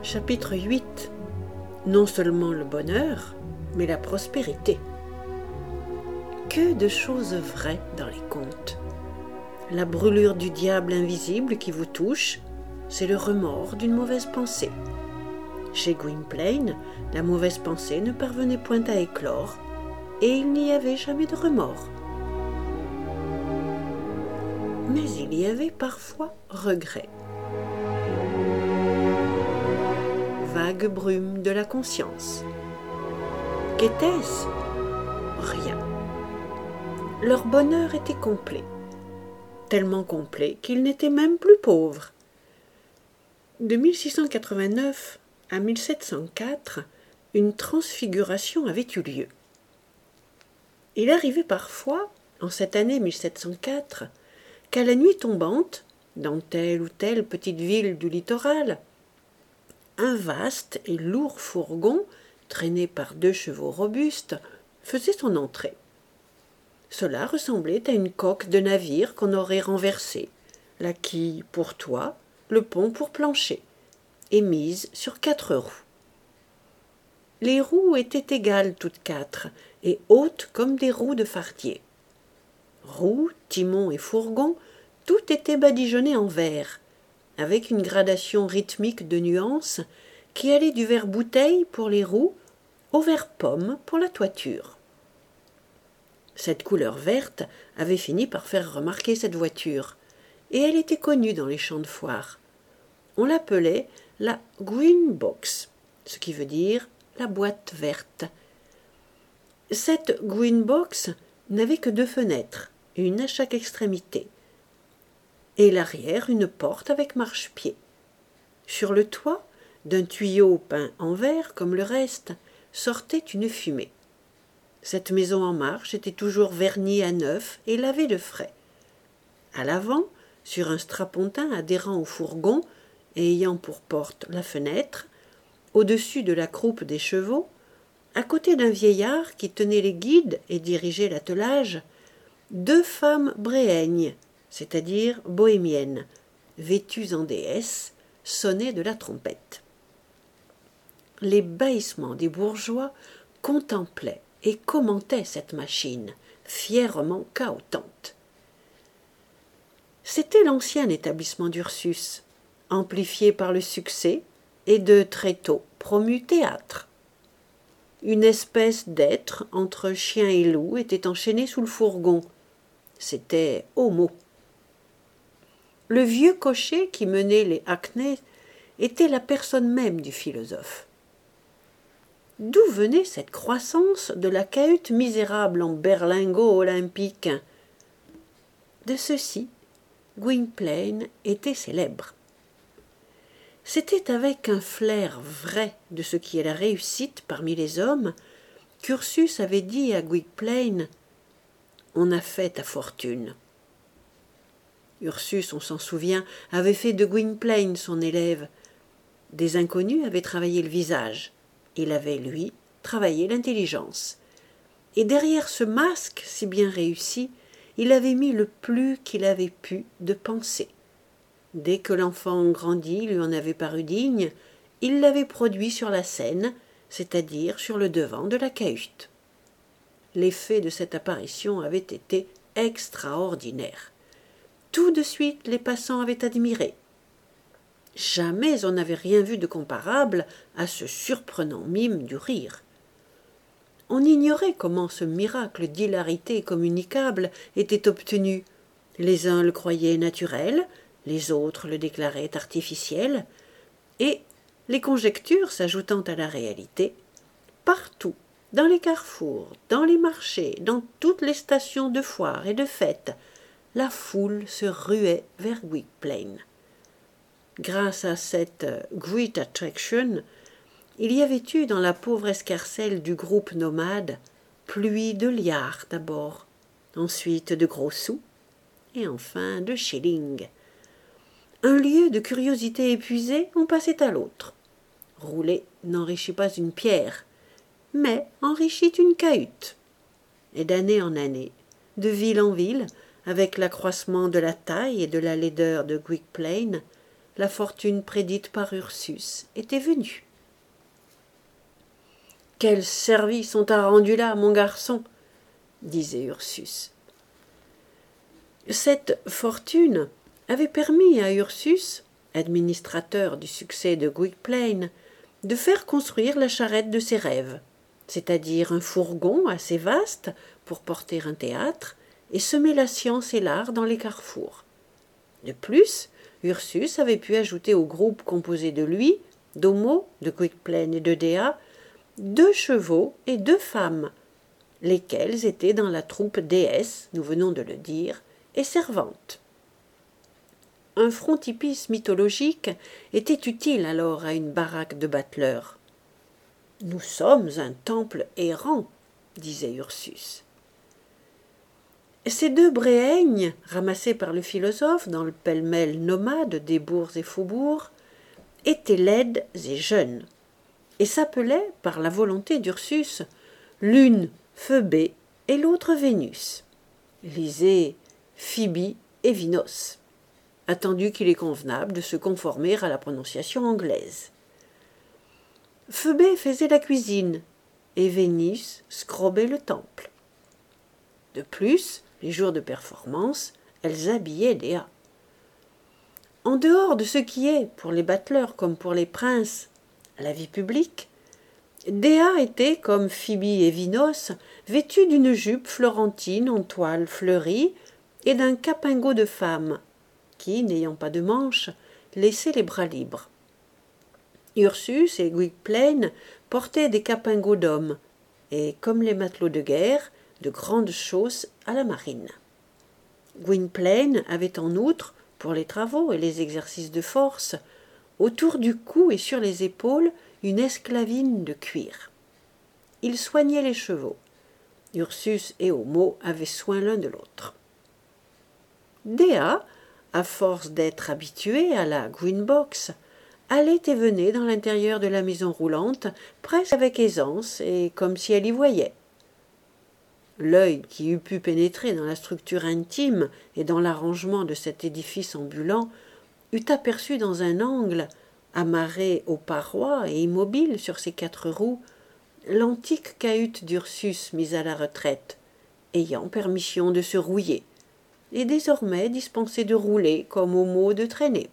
Chapitre 8. Non seulement le bonheur, mais la prospérité. Que de choses vraies dans les contes. La brûlure du diable invisible qui vous touche, c'est le remords d'une mauvaise pensée. Chez Gwynplaine, la mauvaise pensée ne parvenait point à éclore, et il n'y avait jamais de remords. Mais il y avait parfois regret. Vague brume de la conscience. Qu'était-ce ? Rien. Leur bonheur était complet, tellement complet qu'ils n'étaient même plus pauvres. De 1689 à 1704, une transfiguration avait eu lieu. Il arrivait parfois, en cette année 1704, qu'à la nuit tombante, dans telle ou telle petite ville du littoral, un vaste et lourd fourgon, traîné par 2 chevaux robustes, faisait son entrée. Cela ressemblait à une coque de navire qu'on aurait renversée, la quille pour toit, le pont pour plancher, et mise sur 4 roues. Les roues étaient égales toutes 4, et hautes comme des roues de fardier. Roues, timon et fourgon, tout était badigeonné en vert, avec une gradation rythmique de nuances qui allait du vert bouteille pour les roues au vert pomme pour la toiture. Cette couleur verte avait fini par faire remarquer cette voiture, et elle était connue dans les champs de foire. On l'appelait la Green Box, ce qui veut dire la boîte verte. Cette Green Box n'avait que 2 fenêtres, une à chaque extrémité, et l'arrière une porte avec marchepied. Sur le toit, d'un tuyau peint en verre comme le reste, sortait une fumée. Cette maison en marche était toujours vernie à neuf et lavée de frais. À l'avant, sur un strapontin adhérent au fourgon et ayant pour porte la fenêtre, au-dessus de la croupe des chevaux, à côté d'un vieillard qui tenait les guides et dirigeait l'attelage, 2 femmes bréhègnes, c'est-à-dire bohémiennes, vêtues en déesses, sonnaient de la trompette. Les bâillissements des bourgeois contemplaient et commentaient cette machine, fièrement cahotante. C'était l'ancien établissement d'Ursus, amplifié par le succès et de très tôt promu théâtre. Une espèce d'être entre chien et loup était enchaîné sous le fourgon. C'était Homo. Le vieux cocher qui menait les hackneys était la personne même du philosophe. D'où venait cette croissance de la cahute misérable en berlingot olympique ? De ceci, Gwynplaine était célèbre. C'était avec un flair vrai de ce qui est la réussite parmi les hommes qu'Ursus avait dit à Gwynplaine « On a fait ta fortune ». Ursus, on s'en souvient, avait fait de Gwynplaine son élève. Des inconnus avaient travaillé le visage. Il avait, lui, travaillé l'intelligence. Et derrière ce masque si bien réussi, il avait mis le plus qu'il avait pu de pensée. Dès que l'enfant grandi lui en avait paru digne, il l'avait produit sur la scène, c'est-à-dire sur le devant de la cahute. L'effet de cette apparition avait été extraordinaire. Tout de suite, les passants avaient admiré. Jamais on n'avait rien vu de comparable à ce surprenant mime du rire. On ignorait comment ce miracle d'hilarité communicable était obtenu. Les uns le croyaient naturel, les autres le déclaraient artificiel, et, les conjectures s'ajoutant à la réalité, partout, dans les carrefours, dans les marchés, dans toutes les stations de foire et de fête, la foule se ruait vers Gwynplaine. Grâce à cette great attraction, il y avait eu dans la pauvre escarcelle du groupe nomade pluie de liards d'abord, ensuite de gros sous, et enfin de shillings. Un lieu de curiosité épuisée, on passait à l'autre. Rouler n'enrichit pas une pierre, mais enrichit une cahute. Et d'année en année, de ville en ville, avec l'accroissement de la taille et de la laideur de Gwynplaine, la fortune prédite par Ursus était venue. « Quel service on t'a rendu là, mon garçon ?» disait Ursus. Cette fortune avait permis à Ursus, administrateur du succès de Gwynplaine, de faire construire la charrette de ses rêves, c'est-à-dire un fourgon assez vaste pour porter un théâtre et semer la science et l'art dans les carrefours. De plus, Ursus avait pu ajouter au groupe composé de lui, d'Homo, de Gwynplaine et de Dea, 2 chevaux et 2 femmes, lesquelles étaient dans la troupe déesse, nous venons de le dire, et servantes. Un frontispice mythologique était utile alors à une baraque de bateleurs. « Nous sommes un temple errant, » disait Ursus. Ces 2 bréhaignes, ramassés par le philosophe dans le pêle-mêle nomade des bourgs et faubourgs, étaient laides et jeunes, et s'appelaient, par la volonté d'Ursus, l'une Phœbé et l'autre Vénus. Lisez Phoebe et Vinos, attendu qu'il est convenable de se conformer à la prononciation anglaise. Phœbé faisait la cuisine, et Vénus scrobait le temple. De plus, les jours de performance, elles habillaient Dea. En dehors de ce qui est, pour les bateleurs comme pour les princes, la vie publique, Dea était, comme Phoebe et Vinos, vêtue d'une jupe florentine en toile fleurie et d'un capingot de femme, qui, n'ayant pas de manches, laissait les bras libres. Ursus et Gwynplaine portaient des capingots d'hommes, et, comme les matelots de guerre, de grandes chausses à la marine. Gwynplaine avait en outre, pour les travaux et les exercices de force, autour du cou et sur les épaules, une esclavine de cuir. Il soignait les chevaux. Ursus et Homo avaient soin l'un de l'autre. Dea, à force d'être habituée à la Green-Box, allait et venait dans l'intérieur de la maison roulante, presque avec aisance et comme si elle y voyait. L'œil qui eût pu pénétrer dans la structure intime et dans l'arrangement de cet édifice ambulant eût aperçu dans un angle, amarré aux parois et immobile sur ses 4 roues, l'antique cahute d'Ursus mise à la retraite, ayant permission de se rouiller, et désormais dispensé de rouler comme Homo de traîner.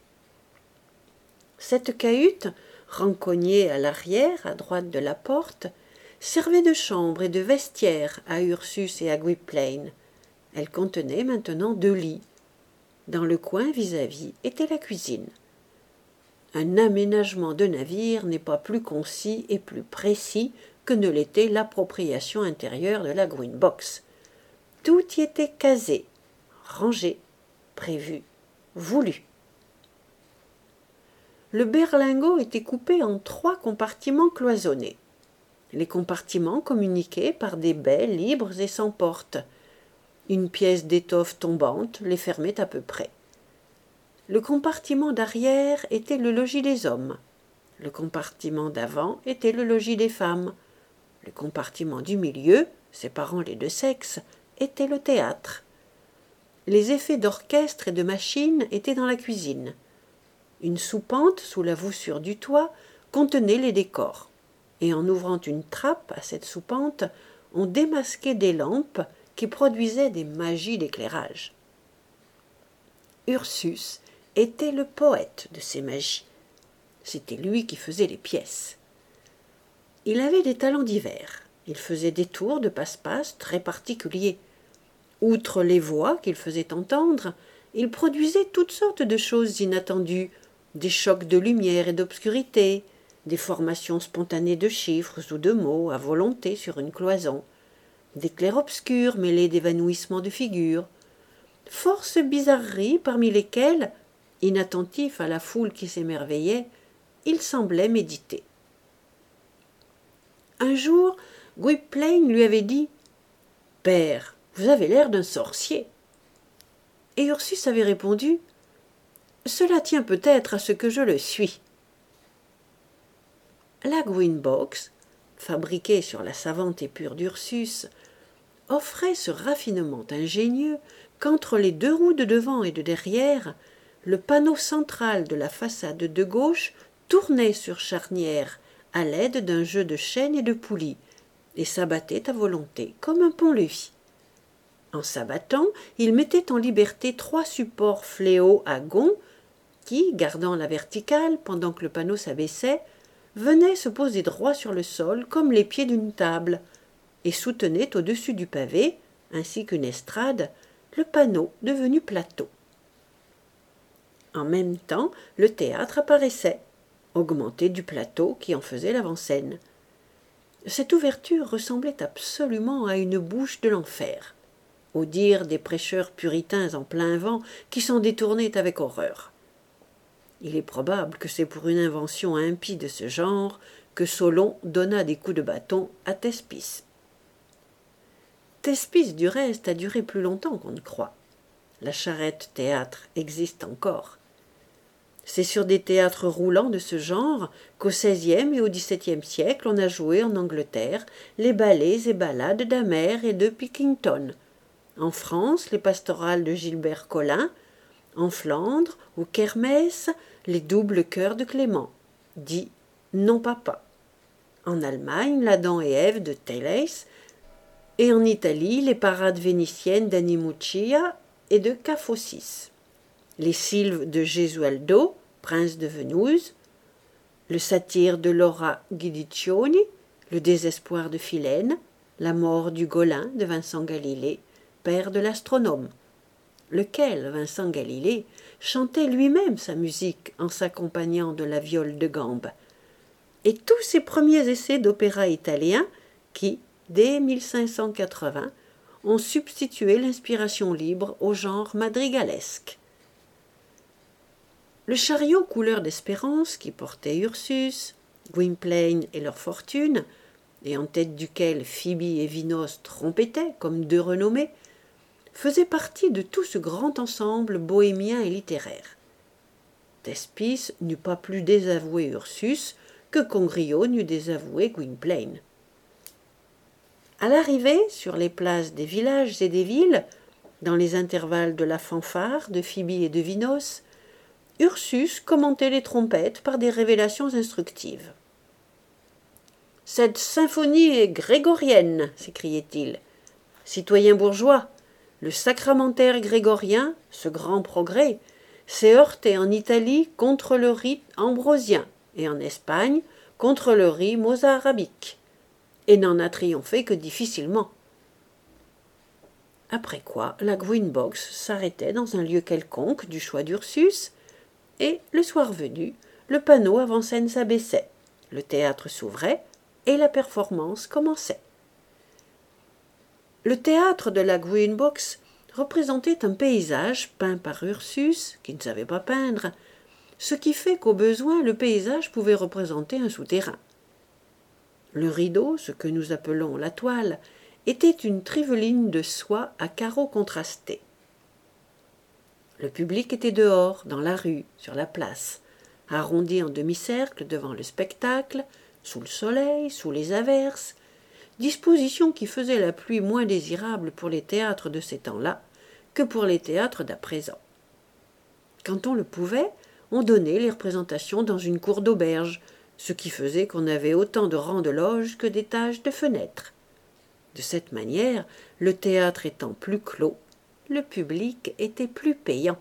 Cette cahute, rencognée à l'arrière, à droite de la porte, servait de chambre et de vestiaire à Ursus et à Gwynplaine. Elle contenait maintenant 2 lits. Dans le coin vis-à-vis était la cuisine. Un aménagement de navire n'est pas plus concis et plus précis que ne l'était l'appropriation intérieure de la Green-Box. Tout y était casé, rangé, prévu, voulu. Le berlingot était coupé en 3 compartiments cloisonnés. Les compartiments communiquaient par des baies libres et sans porte. Une pièce d'étoffe tombante les fermait à peu près. Le compartiment d'arrière était le logis des hommes. Le compartiment d'avant était le logis des femmes. Le compartiment du milieu, séparant les 2 sexes, était le théâtre. Les effets d'orchestre et de machine étaient dans la cuisine. Une soupente sous la voussure du toit contenait les décors, et en ouvrant une trappe à cette soupente, on démasquait des lampes qui produisaient des magies d'éclairage. Ursus était le poète de ces magies. C'était lui qui faisait les pièces. Il avait des talents divers. Il faisait des tours de passe-passe très particuliers. Outre les voix qu'il faisait entendre, il produisait toutes sortes de choses inattendues, des chocs de lumière et d'obscurité, des formations spontanées de chiffres ou de mots à volonté sur une cloison, des clairs-obscurs mêlés d'évanouissements de figures, force bizarreries parmi lesquelles, inattentif à la foule qui s'émerveillait, il semblait méditer. Un jour, Gwynplaine lui avait dit « Père, vous avez l'air d'un sorcier. » Et Ursus avait répondu « Cela tient peut-être à ce que je le suis. » La Green-Box, fabriquée sur la savante épure d'Ursus, offrait ce raffinement ingénieux qu'entre les 2 roues de devant et de derrière, le panneau central de la façade de gauche tournait sur charnière à l'aide d'un jeu de chaînes et de poulies, et s'abattait à volonté, comme un pont-levis. En s'abattant, il mettait en liberté 3 supports fléaux à gonds qui, gardant la verticale pendant que le panneau s'abaissait, venaient se poser droit sur le sol comme les pieds d'une table, et soutenaient au-dessus du pavé, ainsi qu'une estrade, le panneau devenu plateau. En même temps, le théâtre apparaissait, augmenté du plateau qui en faisait l'avant-scène. Cette ouverture ressemblait absolument à une bouche de l'enfer, au dire des prêcheurs puritains en plein vent qui s'en détournaient avec horreur. Il est probable que c'est pour une invention impie de ce genre que Solon donna des coups de bâton à Thespis. Thespis, du reste, a duré plus longtemps qu'on ne croit. La charrette théâtre existe encore. C'est sur des théâtres roulants de ce genre qu'au XVIe et au XVIIe siècle on a joué en Angleterre les ballets et ballades d'Amer et de Pilkington, en France les pastorales de Gilbert Collin, en Flandre, au Kermesse, les doubles chœurs de Clément, dit non papa, en Allemagne l'Adam et Ève de Thales, et en Italie les parades vénitiennes d'Animuccia et de Caphosis, les sylves de Gesualdo, prince de Venise, le satyre de Laura Guidiccioni, le désespoir de Philène, la mort du Golin de Vincent Galilée, père de l'astronome, lequel, Vincent Galilée, chantait lui-même sa musique en s'accompagnant de la viole de gambe, et tous ces premiers essais d'opéra italien qui, dès 1580, ont substitué l'inspiration libre au genre madrigalesque. Le chariot couleur d'espérance qui portait Ursus, Gwynplaine et leur fortune, et en tête duquel Phoebe et Vinos trompettaient comme 2 renommés, faisait partie de tout ce grand ensemble bohémien et littéraire. Thespis n'eût pas plus désavoué Ursus que Congrio n'eût désavoué Gwynplaine. À l'arrivée, sur les places des villages et des villes, dans les intervalles de la fanfare de Phoebe et de Vinos, Ursus commentait les trompettes par des révélations instructives. « Cette symphonie est grégorienne !» s'écriait-il. « Citoyens bourgeois, le sacramentaire grégorien, ce grand progrès, s'est heurté en Italie contre le rite ambrosien et en Espagne contre le rite mozarabique, et n'en a triomphé que difficilement. » Après quoi, la Green-Box s'arrêtait dans un lieu quelconque du choix d'Ursus, et, le soir venu, le panneau avant-scène s'abaissait, le théâtre s'ouvrait, et la performance commençait. Le théâtre de la Green-Box représentait un paysage peint par Ursus, qui ne savait pas peindre, ce qui fait qu'au besoin le paysage pouvait représenter un souterrain. Le rideau, ce que nous appelons la toile, était une triveline de soie à carreaux contrastés. Le public était dehors, dans la rue, sur la place, arrondi en demi-cercle devant le spectacle, sous le soleil, sous les averses, disposition qui faisait la pluie moins désirable pour les théâtres de ces temps-là que pour les théâtres d'à présent. Quand on le pouvait, on donnait les représentations dans une cour d'auberge, ce qui faisait qu'on avait autant de rangs de loges que d'étages de fenêtres. De cette manière, le théâtre étant plus clos, le public était plus payant.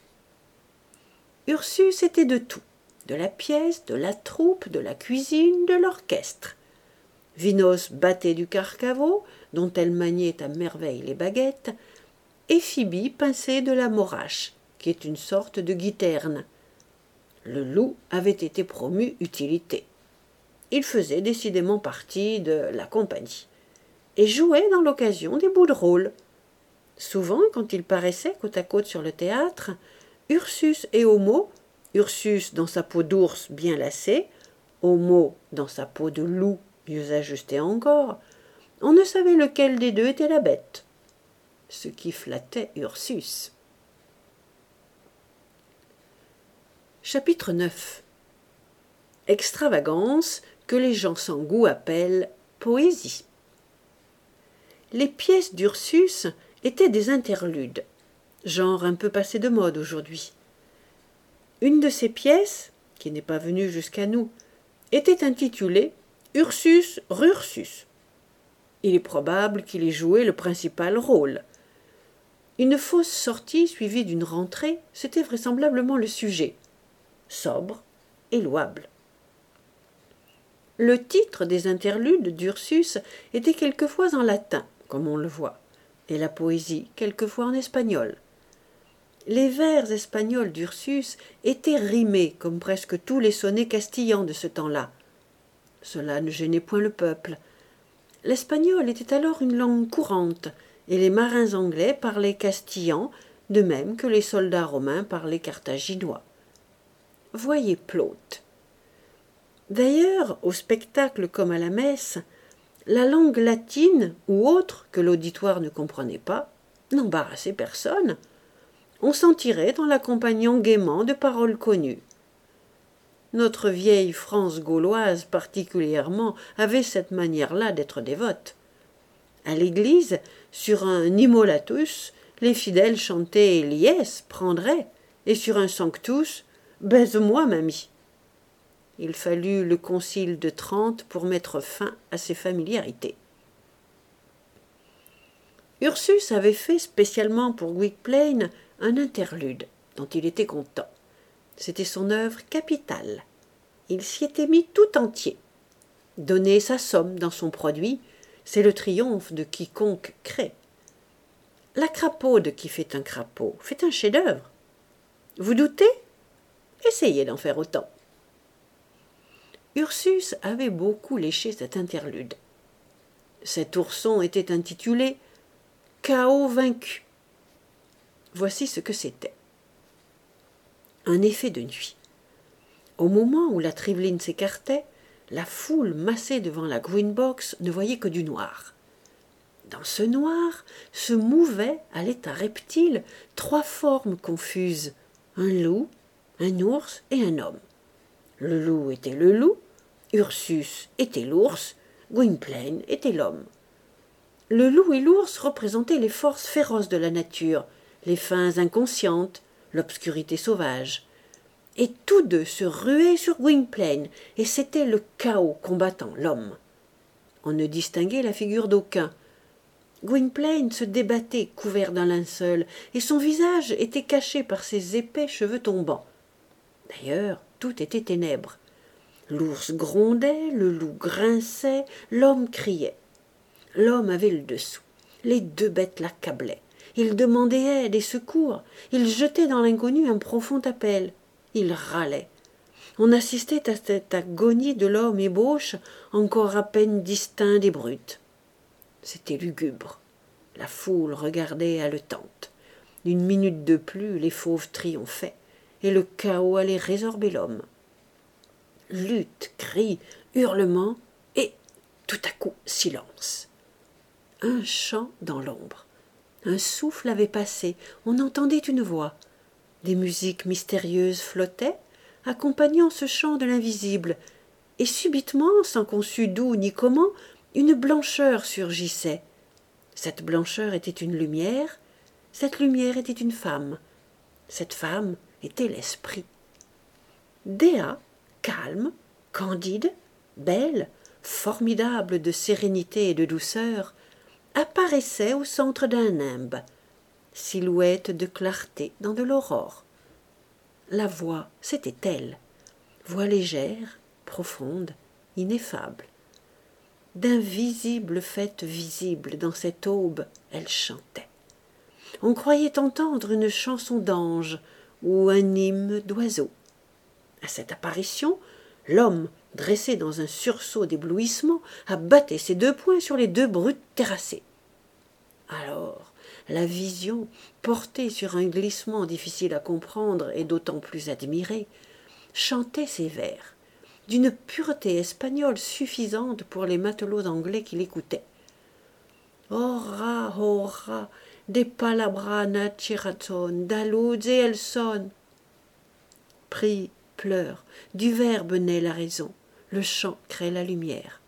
Ursus était de tout, de la pièce, de la troupe, de la cuisine, de l'orchestre. Vinos battait du carcavo, dont elle maniait à merveille les baguettes, et Phoebe pinçait de la morache, qui est une sorte de guiterne. Le loup avait été promu utilité. Il faisait décidément partie de la compagnie, et jouait dans l'occasion des bouts de rôle. Souvent, quand il paraissait côte à côte sur le théâtre, Ursus et Homo, Ursus dans sa peau d'ours bien lacée, Homo dans sa peau de loup mieux ajustée encore, on ne savait lequel des deux était la bête, ce qui flattait Ursus. Chapitre 9. Extravagance que les gens sans goût appellent poésie. Les pièces d'Ursus étaient des interludes, genre un peu passé de mode aujourd'hui. Une de ces pièces, qui n'est pas venue jusqu'à nous, était intitulée Ursus Rursus. Il est probable qu'il y jouait le principal rôle. Une fausse sortie suivie d'une rentrée, c'était vraisemblablement le sujet, sobre et louable. Le titre des interludes d'Ursus était quelquefois en latin, comme on le voit, et la poésie quelquefois en espagnol. Les vers espagnols d'Ursus étaient rimés comme presque tous les sonnets castillans de ce temps-là. Cela ne gênait point le peuple. L'espagnol était alors une langue courante, et les marins anglais parlaient castillan, de même que les soldats romains parlaient carthaginois. Voyez Plaute. D'ailleurs, au spectacle comme à la messe, la langue latine ou autre que l'auditoire ne comprenait pas n'embarrassait personne. On s'en tirait en l'accompagnant gaiement de paroles connues. Notre vieille France gauloise particulièrement avait cette manière-là d'être dévote. À l'église, sur un immolatus, les fidèles chantaient Lies, prendrait, et sur un sanctus, baise-moi, mamie. Il fallut le concile de Trente pour mettre fin à ces familiarités. Ursus avait fait spécialement pour Gwynplaine un interlude dont il était content. C'était son œuvre capitale. Il s'y était mis tout entier. Donner sa somme dans son produit, c'est le triomphe de quiconque crée. La crapaude qui fait un crapaud fait un chef-d'œuvre. Vous doutez? Essayez d'en faire autant. Ursus avait beaucoup léché cet interlude. Cet ourson était intitulé « Chaos vaincu ». Voici ce que c'était. Un effet de nuit. Au moment où la Triveline s'écartait, la foule massée devant la Green Box ne voyait que du noir. Dans ce noir se mouvaient, à l'état reptile, 3 formes confuses, un loup, un ours et un homme. Le loup était le loup, Ursus était l'ours, Gwynplaine était l'homme. Le loup et l'ours représentaient les forces féroces de la nature, les fins inconscientes, l'obscurité sauvage. Et tous deux se ruaient sur Gwynplaine, et c'était le chaos combattant l'homme. On ne distinguait la figure d'aucun. Gwynplaine se débattait couvert d'un linceul, et son visage était caché par ses épais cheveux tombants. D'ailleurs, tout était ténèbres. L'ours grondait, le loup grinçait, l'homme criait. L'homme avait le dessous. Les 2 bêtes l'accablaient. Il demandait aide et secours. Il jetait dans l'inconnu un profond appel. Il râlait. On assistait à cette agonie de l'homme ébauche, encore à peine distinct des brutes. C'était lugubre. La foule regardait haletante. 1 minute de plus, les fauves triomphaient, et le chaos allait résorber l'homme. Lutte, cris, hurlements, et tout à coup silence. Un chant dans l'ombre. Un souffle avait passé, on entendait une voix. Des musiques mystérieuses flottaient, accompagnant ce chant de l'invisible, et subitement, sans qu'on sût d'où ni comment, une blancheur surgissait. Cette blancheur était une lumière, cette lumière était une femme. Cette femme était l'esprit. Dea, calme, candide, belle, formidable de sérénité et de douceur, apparaissait au centre d'un nimbe, silhouette de clarté dans de l'aurore. La voix, c'était elle, voix légère, profonde, ineffable. D'invisibles fêtes visibles dans cette aube, elle chantait. On croyait entendre une chanson d'ange ou un hymne d'oiseau. À cette apparition, l'homme, dressé dans un sursaut d'éblouissement, abattait ses 2 poings sur les 2 brutes terrassées. Alors, la vision, portée sur un glissement difficile à comprendre et d'autant plus admiré, chantait ces vers, d'une pureté espagnole suffisante pour les matelots anglais qui l'écoutaient. « Ora, ora, de palabra nachirazón, da luz et el son. » Prie, pleure, du verbe naît la raison, le chant crée la lumière.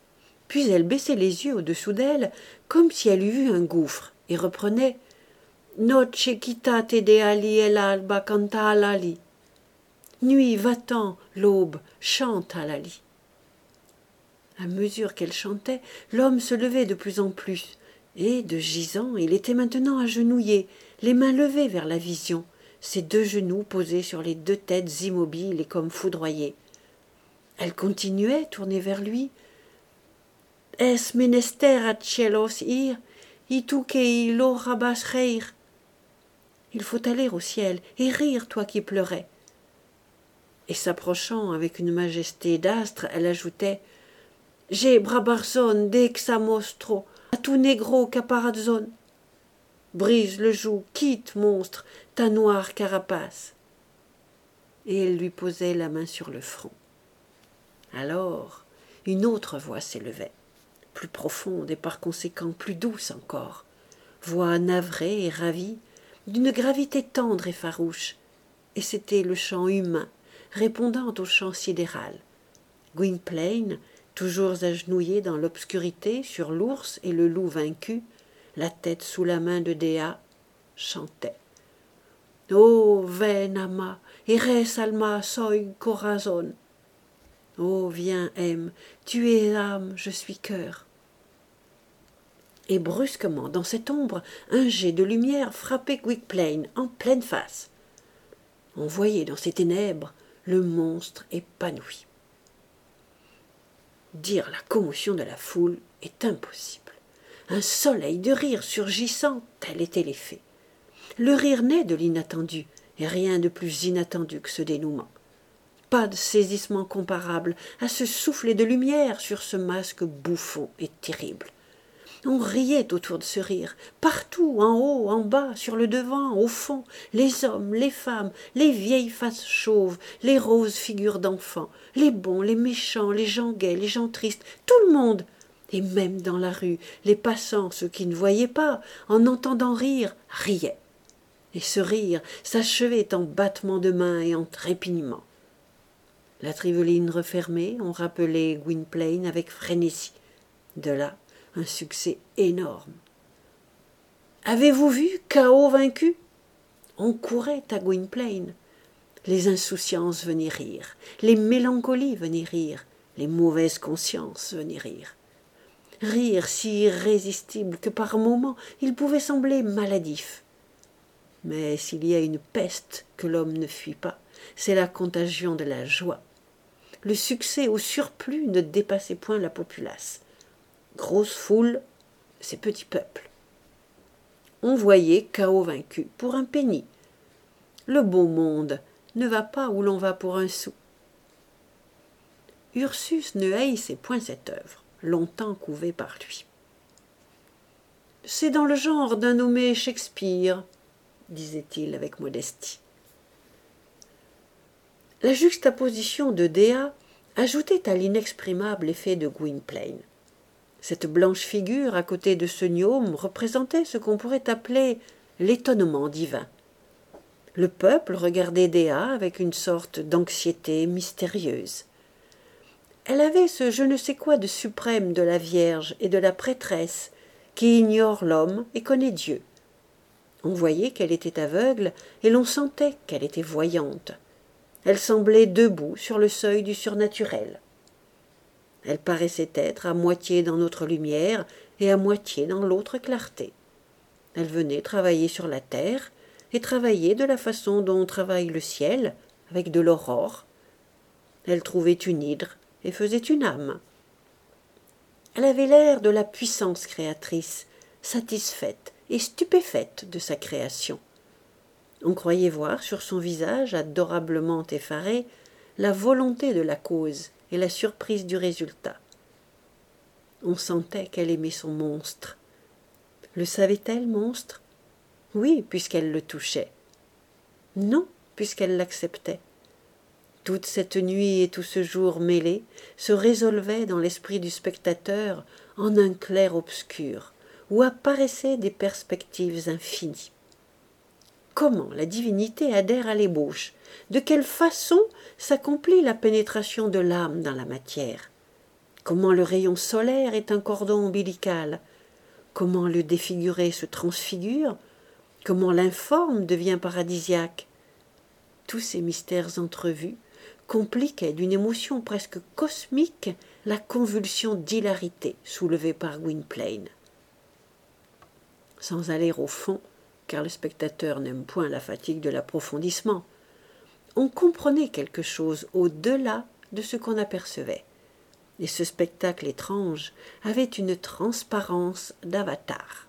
Puis elle baissait les yeux au-dessous d'elle, comme si elle eût vu un gouffre, et reprenait Noche quítate de ali el alba canta à l'ali. Nuit, va-t'en, l'aube, chante à l'ali. À mesure qu'elle chantait, l'homme se levait de plus en plus, et, de gisant, il était maintenant agenouillé, les mains levées vers la vision, ses deux genoux posés sur les deux têtes immobiles et comme foudroyées. Elle continuait, tournée vers lui. « Es menester a cielos ir, y tu que lo rabas reir. » Il faut aller au ciel et rire, toi qui pleurais. Et s'approchant avec une majesté d'astre, elle ajoutait « J'ai brabarzon de examostro, a tu negro caparazzon. » Brise le joug, quitte, monstre, ta noire carapace. Et elle lui posait la main sur le front. Alors, une autre voix s'élevait, plus profonde et par conséquent plus douce encore, voix navrée et ravie, d'une gravité tendre et farouche, et c'était le chant humain, répondant au chant sidéral. Gwynplaine, toujours agenouillé dans l'obscurité sur l'ours et le loup vaincu, la tête sous la main de Dea, chantait. « Oh, ven ama, eres alma soy corazon. » Oh, viens, aime, tu es âme, je suis cœur. Et brusquement, dans cette ombre, un jet de lumière frappait Gwynplaine en pleine face. On voyait dans ces ténèbres le monstre épanoui. Dire la commotion de la foule est impossible. Un soleil de rire surgissant, tel était l'effet. Le rire naît de l'inattendu, et rien de plus inattendu que ce dénouement. Pas de saisissement comparable à ce soufflet de lumière sur ce masque bouffon et terrible. On riait autour de ce rire, partout, en haut, en bas, sur le devant, au fond, les hommes, les femmes, les vieilles faces chauves, les roses figures d'enfants, les bons, les méchants, les gens gais, les gens tristes, tout le monde. Et même dans la rue, les passants, ceux qui ne voyaient pas, en entendant rire, riaient. Et ce rire s'achevait en battements de mains et en trépignements. La Triveline refermée, on rappelait Gwynplaine avec frénésie. De là, un succès énorme. « Avez-vous vu Chaos vaincu ?» On courait à Gwynplaine. Les insouciances venaient rire, les mélancolies venaient rire, les mauvaises consciences venaient rire. Rire si irrésistible que par moments il pouvait sembler maladif. Mais s'il y a une peste que l'homme ne fuit pas, c'est la contagion de la joie. Le succès au surplus ne dépassait point la populace. Grosse foule, c'est petit peuple. On voyait Chaos vaincu pour un penny. Le beau monde ne va pas où l'on va pour un sou. Ursus ne haïssait point cette œuvre, longtemps couvée par lui. « C'est dans le genre d'un nommé Shakespeare, » disait-il avec modestie. La juxtaposition de Dea ajoutait à l'inexprimable effet de Gwynplaine. Cette blanche figure à côté de ce gnome représentait ce qu'on pourrait appeler l'étonnement divin. Le peuple regardait Dea avec une sorte d'anxiété mystérieuse. Elle avait ce je ne sais quoi de suprême de la Vierge et de la prêtresse qui ignore l'homme et connaît Dieu. On voyait qu'elle était aveugle et l'on sentait qu'elle était voyante. Elle semblait debout sur le seuil du surnaturel. Elle paraissait être à moitié dans notre lumière et à moitié dans l'autre clarté. Elle venait travailler sur la terre et travailler de la façon dont travaille le ciel, avec de l'aurore. Elle trouvait une hydre et faisait une âme. Elle avait l'air de la puissance créatrice, satisfaite et stupéfaite de sa création. On croyait voir sur son visage adorablement effaré la volonté de la cause et la surprise du résultat. On sentait qu'elle aimait son monstre. Le savait-elle, monstre? Oui, puisqu'elle le touchait. Non, puisqu'elle l'acceptait. Toute cette nuit et tout ce jour mêlés se résolvaient dans l'esprit du spectateur en un clair-obscur, où apparaissaient des perspectives infinies. Comment la divinité adhère à l'ébauche? De quelle façon s'accomplit la pénétration de l'âme dans la matière? Comment le rayon solaire est un cordon ombilical? Comment le défiguré se transfigure? comment l'informe devient paradisiaque. Tous ces mystères entrevus compliquaient d'une émotion presque cosmique la convulsion d'hilarité soulevée par Gwynplaine. Sans aller au fond, car le spectateur n'aime point la fatigue de l'approfondissement, on comprenait quelque chose au-delà de ce qu'on apercevait, et ce spectacle étrange avait une transparence d'avatar.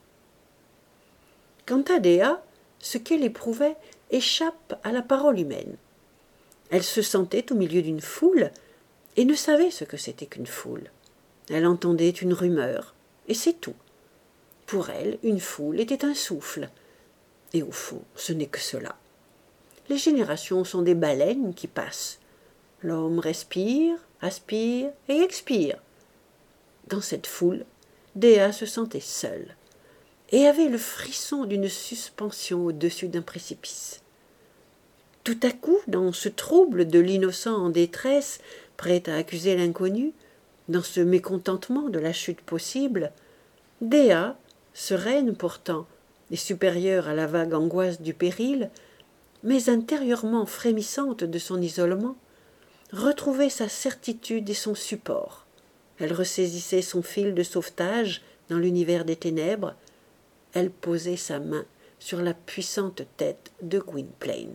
Quant à Dea, ce qu'elle éprouvait échappe à la parole humaine. Elle se sentait au milieu d'une foule et ne savait ce que c'était qu'une foule. Elle entendait une rumeur, et c'est tout. Pour elle, une foule était un souffle, et au fond, ce n'est que cela. Les générations sont des baleines qui passent. L'homme respire, aspire et expire. Dans cette foule, Dea se sentait seule et avait le frisson d'une suspension au-dessus d'un précipice. Tout à coup, dans ce trouble de l'innocent en détresse, prêt à accuser l'inconnu, dans ce mécontentement de la chute possible, Dea, sereine pourtant et supérieure à la vague angoisse du péril, mais intérieurement frémissante de son isolement, retrouvait sa certitude et son support. Elle ressaisissait son fil de sauvetage dans l'univers des ténèbres. Elle posait sa main sur la puissante tête de Gwynplaine.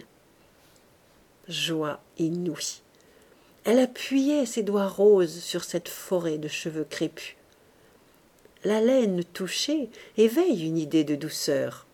Joie inouïe. Elle appuyait ses doigts roses sur cette forêt de cheveux crépus. La laine touchée éveille une idée de douceur.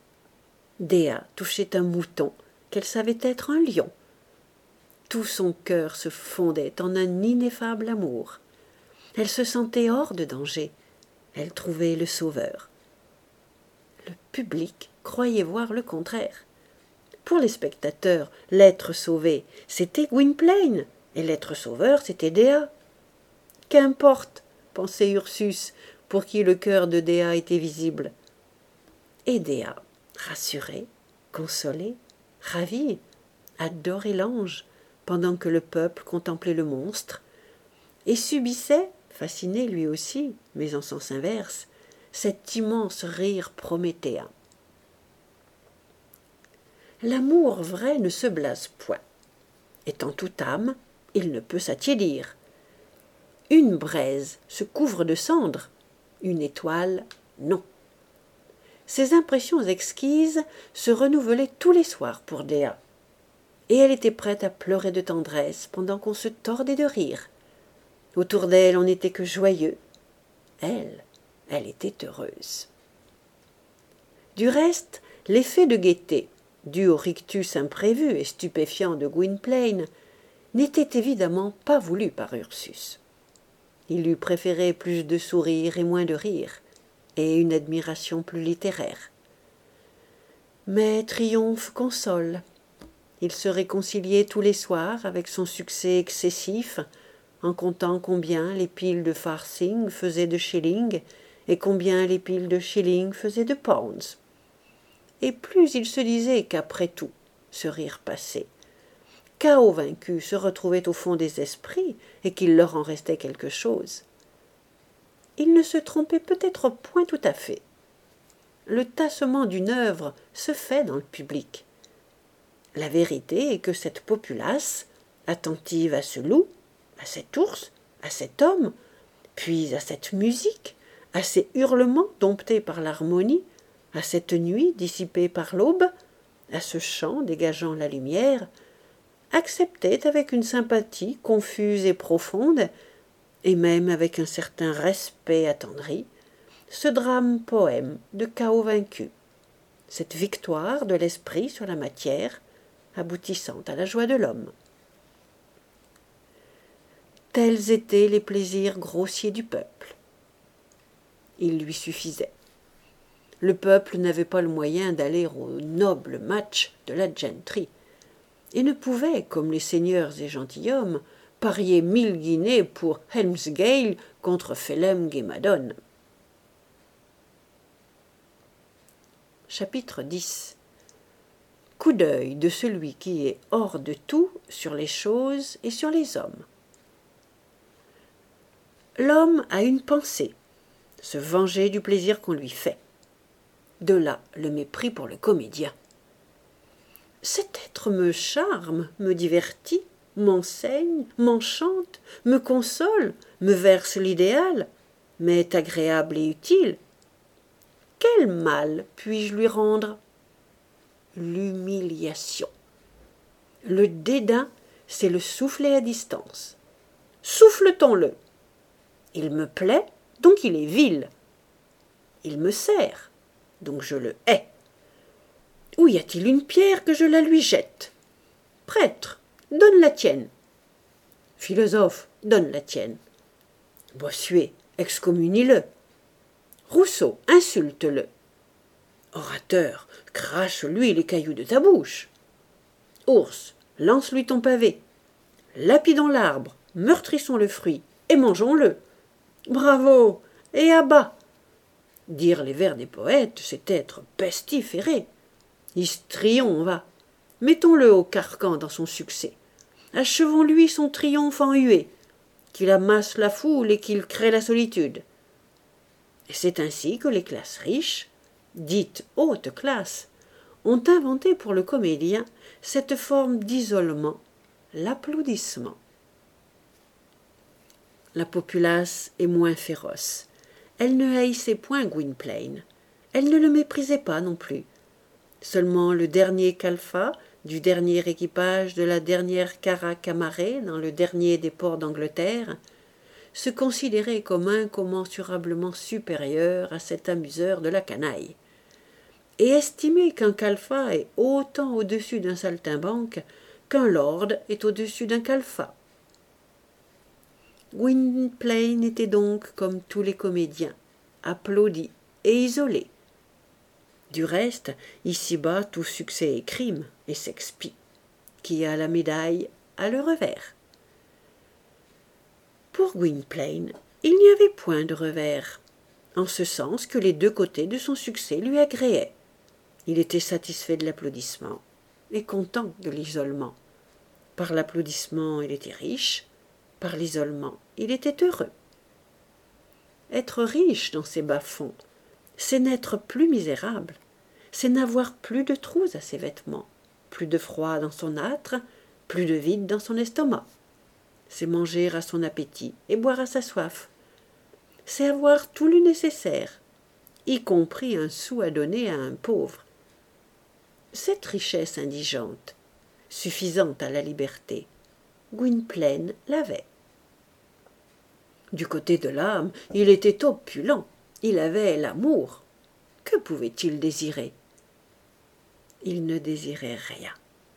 Dea touchait un mouton qu'elle savait être un lion. Tout son cœur se fondait en un ineffable amour. Elle se sentait hors de danger. Elle trouvait le sauveur. Le public croyait voir le contraire. Pour les spectateurs, l'être sauvé, c'était Gwynplaine, et l'être sauveur, c'était Dea. Qu'importe, pensait Ursus, pour qui le cœur de Dea était visible. Et Dea, rassurée, consolée, ravie, adorait l'ange, pendant que le peuple contemplait le monstre, et subissait, fasciné lui aussi, mais en sens inverse, cet immense rire prométhéen. L'amour vrai ne se blase point. Étant toute âme, il ne peut s'attiédir. Une braise se couvre de cendres, une étoile, non. Ces impressions exquises se renouvelaient tous les soirs pour Dea, et elle était prête à pleurer de tendresse pendant qu'on se tordait de rire. Autour d'elle, on n'était que joyeux. Elle était heureuse. Du reste, l'effet de gaieté, dû au rictus imprévu et stupéfiant de Gwynplaine, n'était évidemment pas voulu par Ursus. Il eût préféré plus de sourires et moins de rire, et une admiration plus littéraire. Mais triomphe console. Il se réconciliait tous les soirs avec son succès excessif, en comptant combien les piles de farthing faisaient de shillings et combien les piles de shillings faisaient de pounds. Et plus il se disait qu'après tout, ce rire passé, Chaos vaincu se retrouvait au fond des esprits et qu'il leur en restait quelque chose. Il ne se trompait peut-être point tout à fait. Le tassement d'une œuvre se fait dans le public. La vérité est que cette populace, attentive à ce loup, à cet ours, à cet homme, puis à cette musique, à ces hurlements domptés par l'harmonie, à cette nuit dissipée par l'aube, à ce chant dégageant la lumière, acceptait avec une sympathie confuse et profonde, et même avec un certain respect attendri, ce drame-poème de Chaos vaincu, cette victoire de l'esprit sur la matière, aboutissant à la joie de l'homme. Tels étaient les plaisirs grossiers du peuple. Il lui suffisait. Le peuple n'avait pas le moyen d'aller au noble match de la gentry, et ne pouvait, comme les seigneurs et gentilshommes, parier 1000 guinées pour Helmsgail contre Phelem ghe Madone. Chapitre 10. Coup d'œil de celui qui est hors de tout sur les choses et sur les hommes. L'homme a une pensée, se venger du plaisir qu'on lui fait. De là le mépris pour le comédien. Cet être me charme, me divertit, m'enseigne, m'enchante, me console, me verse l'idéal, m'est agréable et utile. Quel mal puis-je lui rendre? L'humiliation. Le dédain, c'est le souffler à distance. Souffle-t-on-le. Il me plaît, donc il est vil. Il me sert, donc je le hais. Où y a-t-il une pierre que je la lui jette? Prêtre, donne la tienne. Philosophe, donne la tienne. Bossuet, excommunie-le. Rousseau, insulte-le. Orateur, crache-lui les cailloux de ta bouche. Ours, lance-lui ton pavé. Lapidons l'arbre, meurtrissons le fruit, et mangeons-le. Bravo, et à bas. Dire les vers des poètes, c'est être pestiféré. Histrion, va. Mettons-le au carcan dans son succès. Achevons-lui son triomphe en huée, qu'il amasse la foule et qu'il crée la solitude. Et c'est ainsi que les classes riches, dites haute classe, ont inventé pour le comédien cette forme d'isolement, l'applaudissement. La populace est moins féroce. Elle ne haïssait point Gwynplaine. Elle ne le méprisait pas non plus. Seulement le dernier calfa du dernier équipage de la dernière caraque amarrée dans le dernier des ports d'Angleterre se considérait comme incommensurablement supérieur à cet amuseur de la canaille, et estimait qu'un calfa est autant au-dessus d'un saltimbanque qu'un lord est au-dessus d'un calfa. Gwynplaine était donc, comme tous les comédiens, applaudi et isolé. Du reste, ici-bas, tout succès est crime et s'expie. Qui a la médaille a le revers. Pour Gwynplaine, il n'y avait point de revers, en ce sens que les deux côtés de son succès lui agréaient. Il était satisfait de l'applaudissement et content de l'isolement. Par l'applaudissement, il était riche, par l'isolement, il était heureux. Être riche dans ses bas-fonds, c'est n'être plus misérable, c'est n'avoir plus de trous à ses vêtements, plus de froid dans son âtre, plus de vide dans son estomac. C'est manger à son appétit et boire à sa soif. C'est avoir tout le nécessaire, y compris un sou à donner à un pauvre. Cette richesse indigente, suffisante à la liberté, Gwynplaine l'avait. Du côté de l'âme, il était opulent, il avait l'amour. Que pouvait-il désirer? Il ne désirait rien.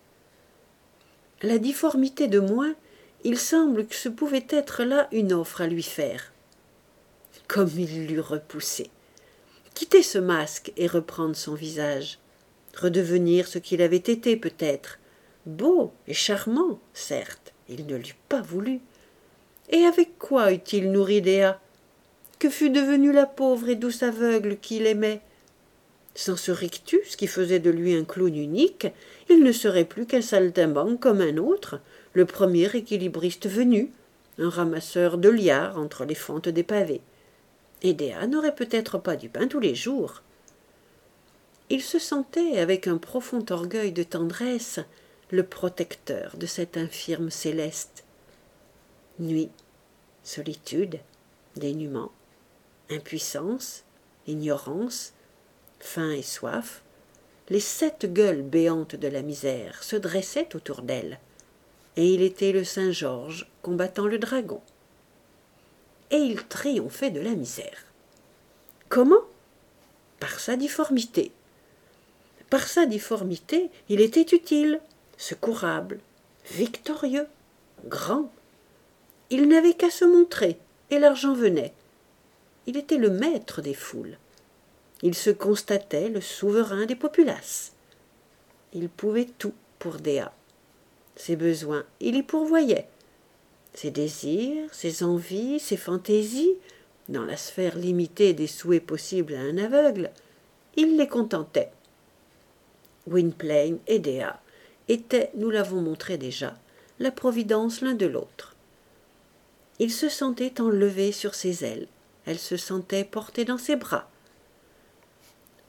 La difformité de moins, il semble que ce pouvait être là une offre à lui faire. Comme il l'eût repoussé. Quitter ce masque et reprendre son visage. Redevenir ce qu'il avait été peut-être. Beau et charmant, certes, il ne l'eût pas voulu. Et avec quoi eût-il nourri Dea? Que fût devenue la pauvre et douce aveugle qu'il aimait? Sans ce rictus qui faisait de lui un clown unique, il ne serait plus qu'un saltimbanque comme un autre, le premier équilibriste venu, un ramasseur de liards entre les fentes des pavés. Et Dea n'aurait peut-être pas du pain tous les jours. Il se sentait, avec un profond orgueil de tendresse, le protecteur de cet infirme céleste. Nuit, solitude, dénuement, impuissance, ignorance, faim et soif, les 7 gueules béantes de la misère se dressaient autour d'elle, et il était le Saint Georges combattant le dragon. Et il triomphait de la misère. Comment? Par sa difformité. Par sa difformité, il était utile, secourable, victorieux, grand. Il n'avait qu'à se montrer, et l'argent venait. Il était le maître des foules. Il se constatait le souverain des populaces. Il pouvait tout pour Dea. Ses besoins, il y pourvoyait. Ses désirs, ses envies, ses fantaisies, dans la sphère limitée des souhaits possibles à un aveugle, il les contentait. Gwynplaine et Dea étaient, nous l'avons montré déjà, la providence l'un de l'autre. Il se sentait enlevé sur ses ailes, elle se sentait portée dans ses bras.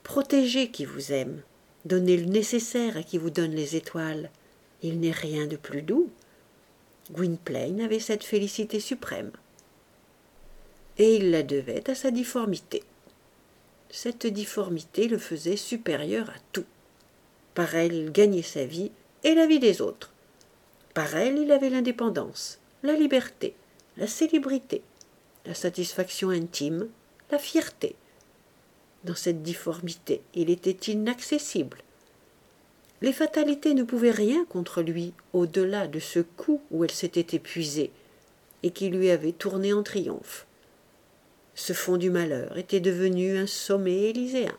protéger qui vous aime, donner le nécessaire à qui vous donne les étoiles. Il n'est rien de plus doux. Gwynplaine avait cette félicité suprême. Et il la devait à sa difformité. Cette difformité le faisait supérieur à tout. Par elle, il gagnait sa vie et la vie des autres. Par elle, il avait l'indépendance, la liberté, la célébrité, la satisfaction intime, la fierté. Dans cette difformité, il était inaccessible. Les fatalités ne pouvaient rien contre lui au-delà de ce coup où elles s'étaient épuisées et qui lui avait tourné en triomphe. Ce fond du malheur était devenu un sommet élyséen.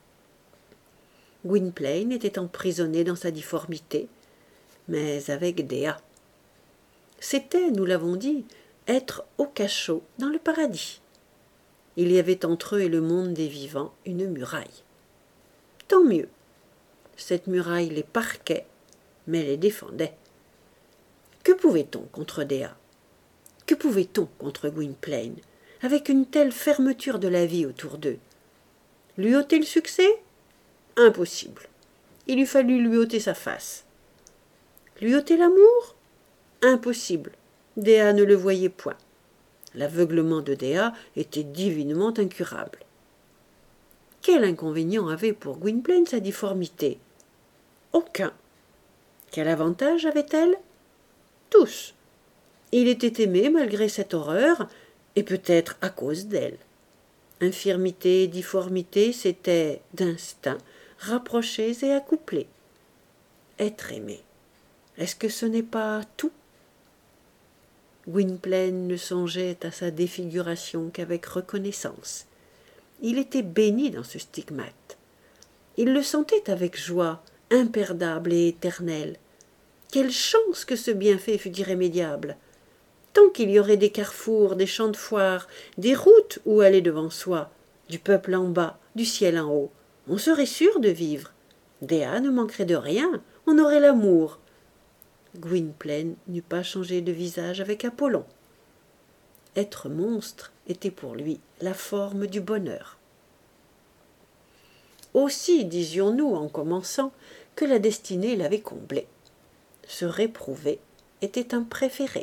Gwynplaine était emprisonné dans sa difformité, mais avec Dea. C'était, nous l'avons dit, être au cachot dans le paradis. Il y avait entre eux et le monde des vivants une muraille. Tant mieux. Cette muraille les parquait, mais les défendait. Que pouvait-on contre Dea? Que pouvait-on contre Gwynplaine, avec une telle fermeture de la vie autour d'eux? Lui ôter le succès? Impossible. Il eût fallu lui ôter sa face. Lui ôter l'amour? Impossible. Dea ne le voyait point. L'aveuglement de Dea était divinement incurable. Quel inconvénient avait pour Gwynplaine sa difformité? Aucun. Quel avantage avait-elle? Tous. Il était aimé malgré cette horreur, et peut-être à cause d'elle. Infirmité et difformité s'étaient, d'instinct, rapprochés et accouplés. Être aimé, est-ce que ce n'est pas tout? Gwynplaine ne songeait à sa défiguration qu'avec reconnaissance. Il était béni dans ce stigmate. Il le sentait avec joie, imperdable et éternelle. Quelle chance que ce bienfait fût irrémédiable! Tant qu'il y aurait des carrefours, des champs de foire, des routes où aller devant soi, du peuple en bas, du ciel en haut, on serait sûr de vivre. Dea ne manquerait de rien, on aurait l'amour. Gwynplaine n'eût pas changé de visage avec Apollon. Être monstre était pour lui la forme du bonheur. Aussi disions-nous en commençant que la destinée l'avait comblé. Se réprouver était un préféré.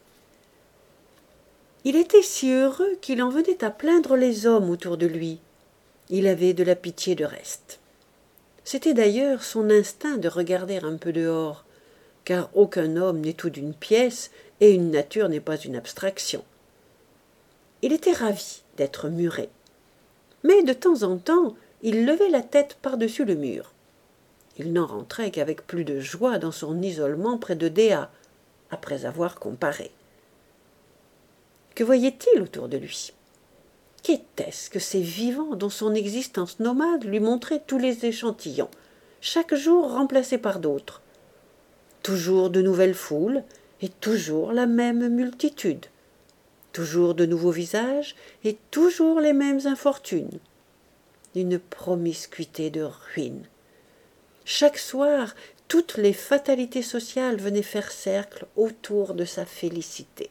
Il était si heureux qu'il en venait à plaindre les hommes autour de lui. Il avait de la pitié de reste. C'était d'ailleurs son instinct de regarder un peu dehors, car aucun homme n'est tout d'une pièce et une nature n'est pas une abstraction. Il était ravi d'être muré, mais de temps en temps il levait la tête par-dessus le mur. Il n'en rentrait qu'avec plus de joie dans son isolement près de Dea, après avoir comparé. Que voyait-il autour de lui? Qu'était-ce que ces vivants dont son existence nomade lui montrait tous les échantillons, chaque jour remplacés par d'autres? Toujours de nouvelles foules et toujours la même multitude. Toujours de nouveaux visages et toujours les mêmes infortunes. Une promiscuité de ruines. Chaque soir, toutes les fatalités sociales venaient faire cercle autour de sa félicité.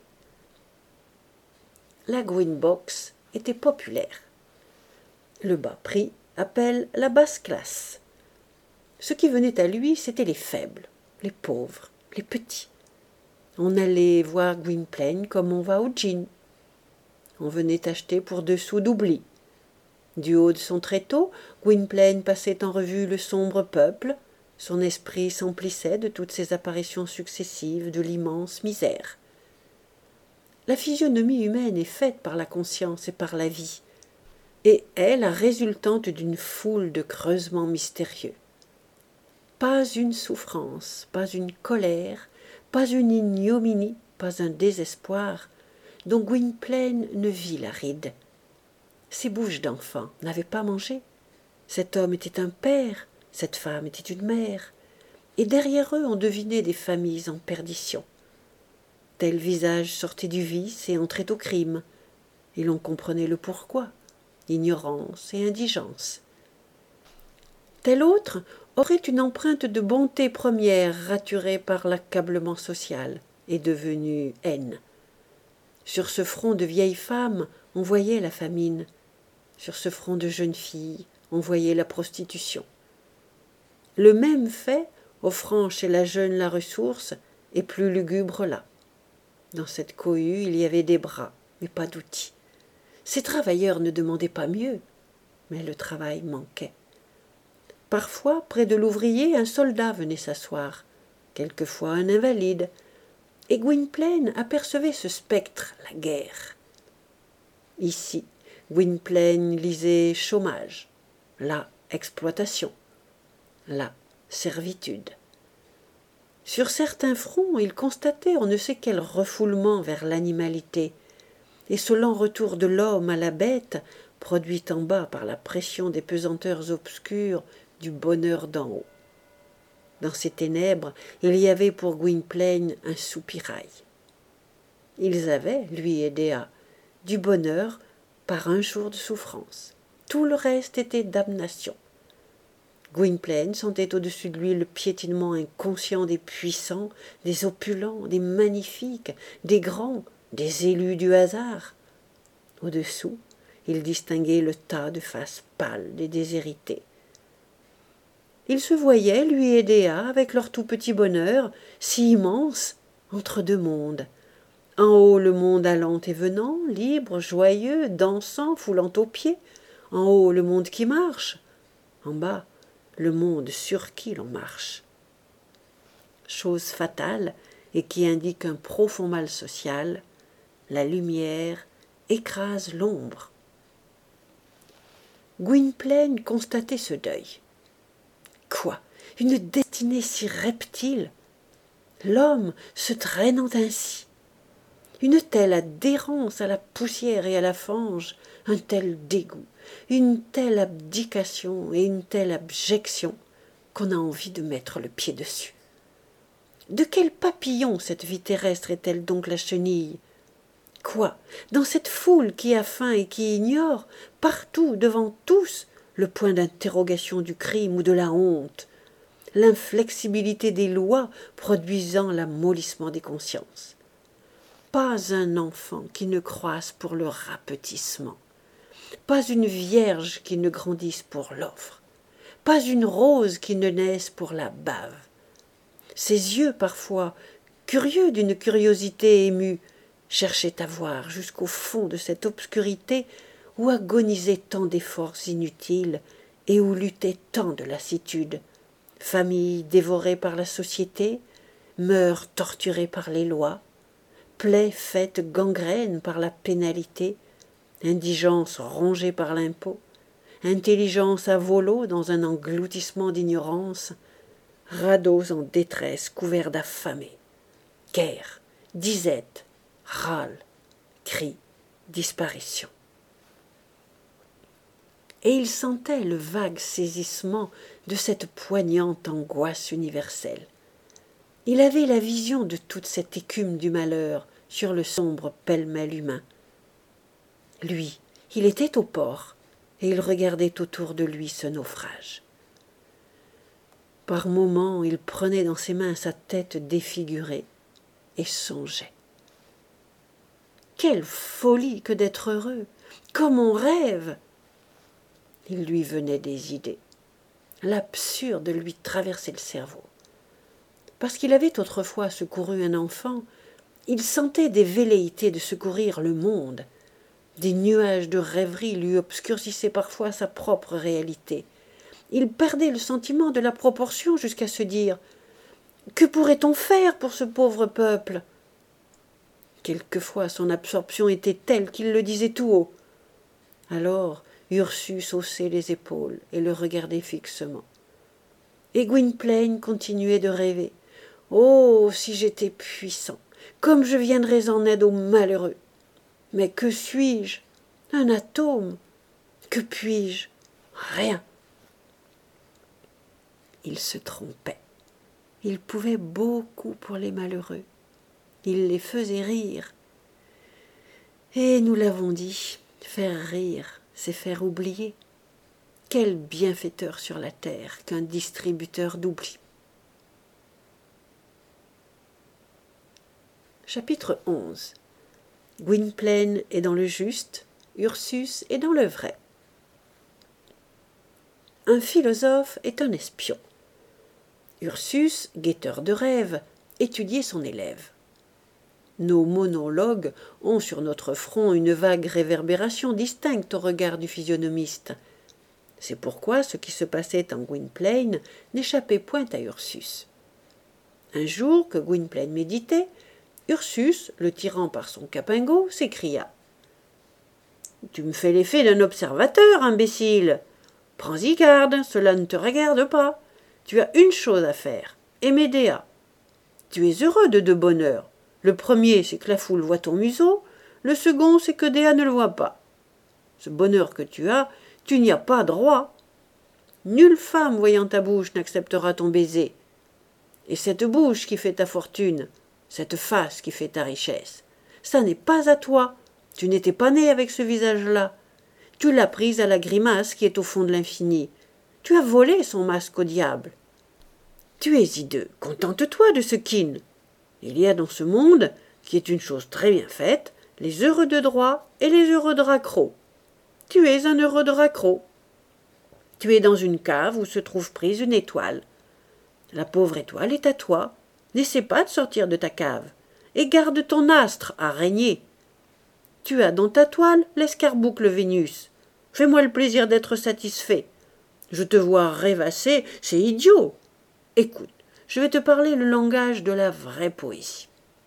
La Green Box était populaire. Le bas prix appelle la basse classe. Ce qui venait à lui, c'étaient les faibles, les pauvres, les petits. On allait voir Gwynplaine comme on va au gin. On venait acheter pour 2 sous d'oubli. Du haut de son tréteau, Gwynplaine passait en revue le sombre peuple. Son esprit s'emplissait de toutes ces apparitions successives de l'immense misère. La physionomie humaine est faite par la conscience et par la vie, et est la résultante d'une foule de creusements mystérieux. Pas une souffrance, pas une colère, pas une ignominie, pas un désespoir, dont Gwynplaine ne vit la ride. Ces bouches d'enfants n'avaient pas mangé. Cet homme était un père, cette femme était une mère, et derrière eux on devinait des familles en perdition. Tel visage sortait du vice et entrait au crime, et l'on comprenait le pourquoi, ignorance et indigence. Tel autre aurait une empreinte de bonté première raturée par l'accablement social et devenue haine. Sur ce front de vieille femme, on voyait la famine. Sur ce front de jeune fille, on voyait la prostitution. Le même fait, offrant chez la jeune la ressource, est plus lugubre là. Dans cette cohue, il y avait des bras, mais pas d'outils. Ces travailleurs ne demandaient pas mieux, mais le travail manquait. Parfois, près de l'ouvrier, un soldat venait s'asseoir, quelquefois un invalide, et Gwynplaine apercevait ce spectre, la guerre. Ici, Gwynplaine lisait chômage, là, exploitation, là, servitude. Sur certains fronts, il constatait on ne sait quel refoulement vers l'animalité, et ce lent retour de l'homme à la bête, produit en bas par la pression des pesanteurs obscures du bonheur d'en haut. Dans ces ténèbres, il y avait pour Gwynplaine un soupirail. Ils avaient, lui et Dea, du bonheur par un jour de souffrance. Tout le reste était damnation. Gwynplaine sentait au-dessus de lui le piétinement inconscient des puissants, des opulents, des magnifiques, des grands, des élus du hasard. Au-dessous, il distinguait le tas de faces pâles des déshérités. Il se voyait, lui et Dea, avec leur tout petit bonheur, si immense, entre deux mondes. En haut, le monde allant et venant, libre, joyeux, dansant, foulant aux pieds. En haut, le monde qui marche. En bas, le monde sur qui l'on marche. Chose fatale et qui indique un profond mal social, la lumière écrase l'ombre. Gwynplaine constatait ce deuil. Quoi, une destinée si reptile, l'homme se traînant ainsi, une telle adhérence à la poussière et à la fange, un tel dégoût, une telle abdication et une telle abjection qu'on a envie de mettre le pied dessus. De quel papillon cette vie terrestre est-elle donc la chenille? Quoi, dans cette foule qui a faim et qui ignore, partout, devant tous, le point d'interrogation du crime ou de la honte, l'inflexibilité des lois produisant l'amollissement des consciences. Pas un enfant qui ne croisse pour le rapetissement, pas une vierge qui ne grandisse pour l'offre, pas une rose qui ne naisse pour la bave. Ses yeux, parfois, curieux d'une curiosité émue, cherchaient à voir jusqu'au fond de cette obscurité où agonisaient tant d'efforts inutiles et où luttait tant de lassitude, familles dévorées par la société, mœurs torturées par les lois, plaies faites gangrènes par la pénalité, indigence rongée par l'impôt, intelligence à volo dans un engloutissement d'ignorance, radeaux en détresse couverts d'affamés, guerre, disette, râle, cris, disparition. Et il sentait le vague saisissement de cette poignante angoisse universelle. Il avait la vision de toute cette écume du malheur sur le sombre pêle-mêle humain. Lui, il était au port, et il regardait autour de lui ce naufrage. Par moments, il prenait dans ses mains sa tête défigurée et songeait. Quelle folie que d'être heureux! Comme on rêve! Il lui venait des idées. L'absurde lui traversait le cerveau. Parce qu'il avait autrefois secouru un enfant, il sentait des velléités de secourir le monde. Des nuages de rêverie lui obscurcissaient parfois sa propre réalité. Il perdait le sentiment de la proportion jusqu'à se dire « Que pourrait-on faire pour ce pauvre peuple ?» Quelquefois son absorption était telle qu'il le disait tout haut. Alors Ursus haussait les épaules et le regardait fixement. Et Gwynplaine continuait de rêver. « Oh, si j'étais puissant, comme je viendrais en aide aux malheureux. Mais que suis-je? Un atome. Que puis-je? Rien. » Il se trompait. Il pouvait beaucoup pour les malheureux. Il les faisait rire. Et nous l'avons dit, faire rire, c'est faire oublier. Quel bienfaiteur sur la terre qu'un distributeur d'oubli. Chapitre 11. Gwynplaine est dans le juste, Ursus est dans le vrai. Un philosophe est un espion. Ursus, guetteur de rêves, étudiait son élève. Nos monologues ont sur notre front une vague réverbération distincte au regard du physionomiste. C'est pourquoi ce qui se passait en Gwynplaine n'échappait point à Ursus. Un jour que Gwynplaine méditait, Ursus, le tirant par son capingot, s'écria « Tu me fais l'effet d'un observateur, imbécile. Prends-y garde, cela ne te regarde pas. Tu as une chose à faire, et Médéa. Tu es heureux de deux bonheurs. Le premier, c'est que la foule voit ton museau. Le second, c'est que Déa ne le voit pas. Ce bonheur que tu as, tu n'y as pas droit. Nulle femme voyant ta bouche n'acceptera ton baiser. Et cette bouche qui fait ta fortune, cette face qui fait ta richesse, ça n'est pas à toi. Tu n'étais pas né avec ce visage-là. Tu l'as prise à la grimace qui est au fond de l'infini. Tu as volé son masque au diable. Tu es hideux, contente-toi de ce kin. Il y a dans ce monde, qui est une chose très bien faite, les heureux de droit et les heureux de raccro. Tu es un heureux de raccro. Tu es dans une cave où se trouve prise une étoile. La pauvre étoile est à toi. N'essaie pas de sortir de ta cave. Et garde ton astre à régner. Tu as dans ta toile l'escarboucle Vénus. Fais-moi le plaisir d'être satisfait. Je te vois rêvasser, c'est idiot. Écoute, je vais te parler le langage de la vraie poésie.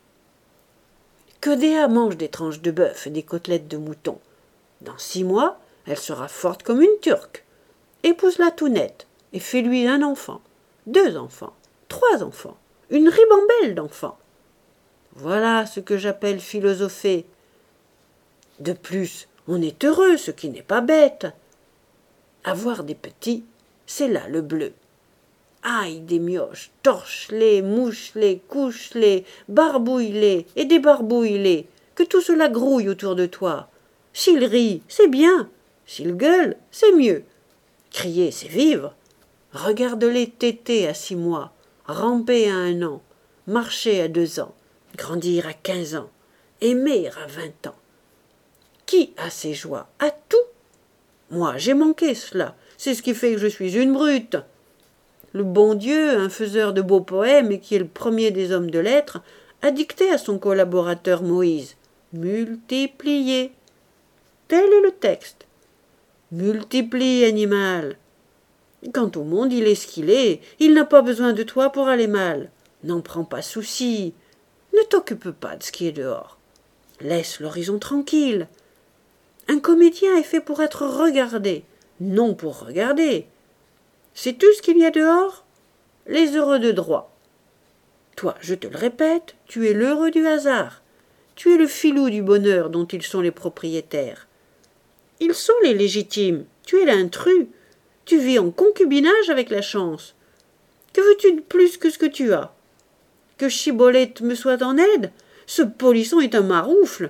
Que Déa mange des tranches de bœuf et des côtelettes de mouton. Dans 6 mois, elle sera forte comme une Turque. Épouse-la tout net et fais-lui un enfant, 2 enfants, 3 enfants, une ribambelle d'enfants. Voilà ce que j'appelle philosopher. De plus, on est heureux, ce qui n'est pas bête. Avoir des petits, c'est là le bleu. Aïe des mioches, torche-les, mouche-les, couche-les, barbouille-les et débarbouille-les, que tout cela grouille autour de toi. S'il rit, c'est bien. S'il gueule, c'est mieux. Crier, c'est vivre. Regarde-les téter à 6 mois, ramper à 1 an, marcher à 2 ans, grandir à 15 ans, aimer à 20 ans. Qui a ses joies? A tout. Moi, j'ai manqué cela. C'est ce qui fait que je suis une brute. Le bon Dieu, un faiseur de beaux poèmes et qui est le premier des hommes de lettres, a dicté à son collaborateur Moïse « Multiplier ». Tel est le texte. Multiplie, animal. Quant au monde, il est ce qu'il est. Il n'a pas besoin de toi pour aller mal. N'en prends pas souci. Ne t'occupe pas de ce qui est dehors. Laisse l'horizon tranquille. Un comédien est fait pour être regardé, non pour regarder. Sais-tu ce qu'il y a dehors? Les heureux de droit. Toi, je te le répète, tu es l'heureux du hasard. Tu es le filou du bonheur dont ils sont les propriétaires. Ils sont les légitimes. Tu es l'intrus. Tu vis en concubinage avec la chance. Que veux-tu de plus que ce que tu as? Que Chibolette me soit en aide? Ce polisson est un maroufle.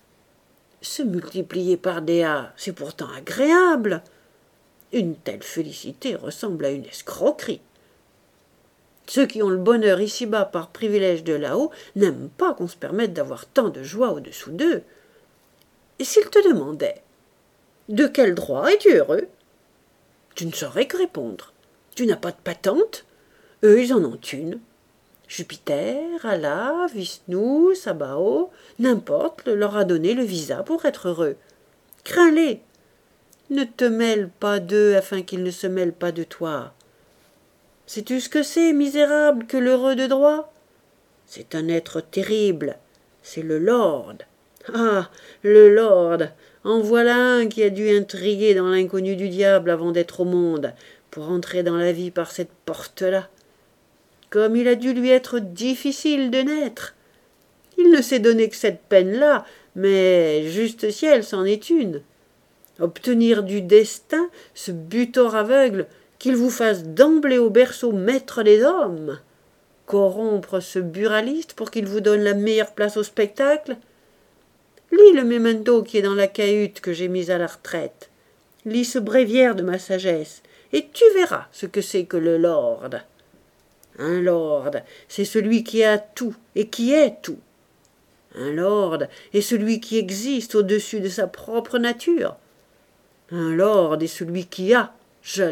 Se multiplier par Déa, c'est pourtant agréable. Une telle félicité ressemble à une escroquerie. Ceux qui ont le bonheur ici-bas par privilège de là-haut n'aiment pas qu'on se permette d'avoir tant de joie au-dessous d'eux. Et s'ils te demandaient « De quel droit es-tu heureux ?» Tu ne saurais que répondre. Tu n'as pas de patente? Eux, ils en ont une. Jupiter, Allah, Vishnu, Sabao, n'importe, leur a donné le visa pour être heureux. Crains-les. Ne te mêle pas d'eux afin qu'ils ne se mêlent pas de toi. Sais-tu ce que c'est, misérable, que l'heureux de droit? C'est un être terrible. C'est le Lord. Ah, le Lord! En voilà un qui a dû intriguer dans l'inconnu du diable avant d'être au monde, pour entrer dans la vie par cette porte-là. Comme il a dû lui être difficile de naître. Il ne s'est donné que cette peine-là, mais juste ciel c'en est une. Obtenir du destin ce butor aveugle qu'il vous fasse d'emblée au berceau maître des hommes. Corrompre ce buraliste pour qu'il vous donne la meilleure place au spectacle. Lis le memento qui est dans la cahute que j'ai mise à la retraite. Lis ce bréviaire de ma sagesse, et tu verras ce que c'est que le lord. Un lord, c'est celui qui a tout et qui est tout. Un lord est celui qui existe au-dessus de sa propre nature. Un lord est celui qui a, jeune,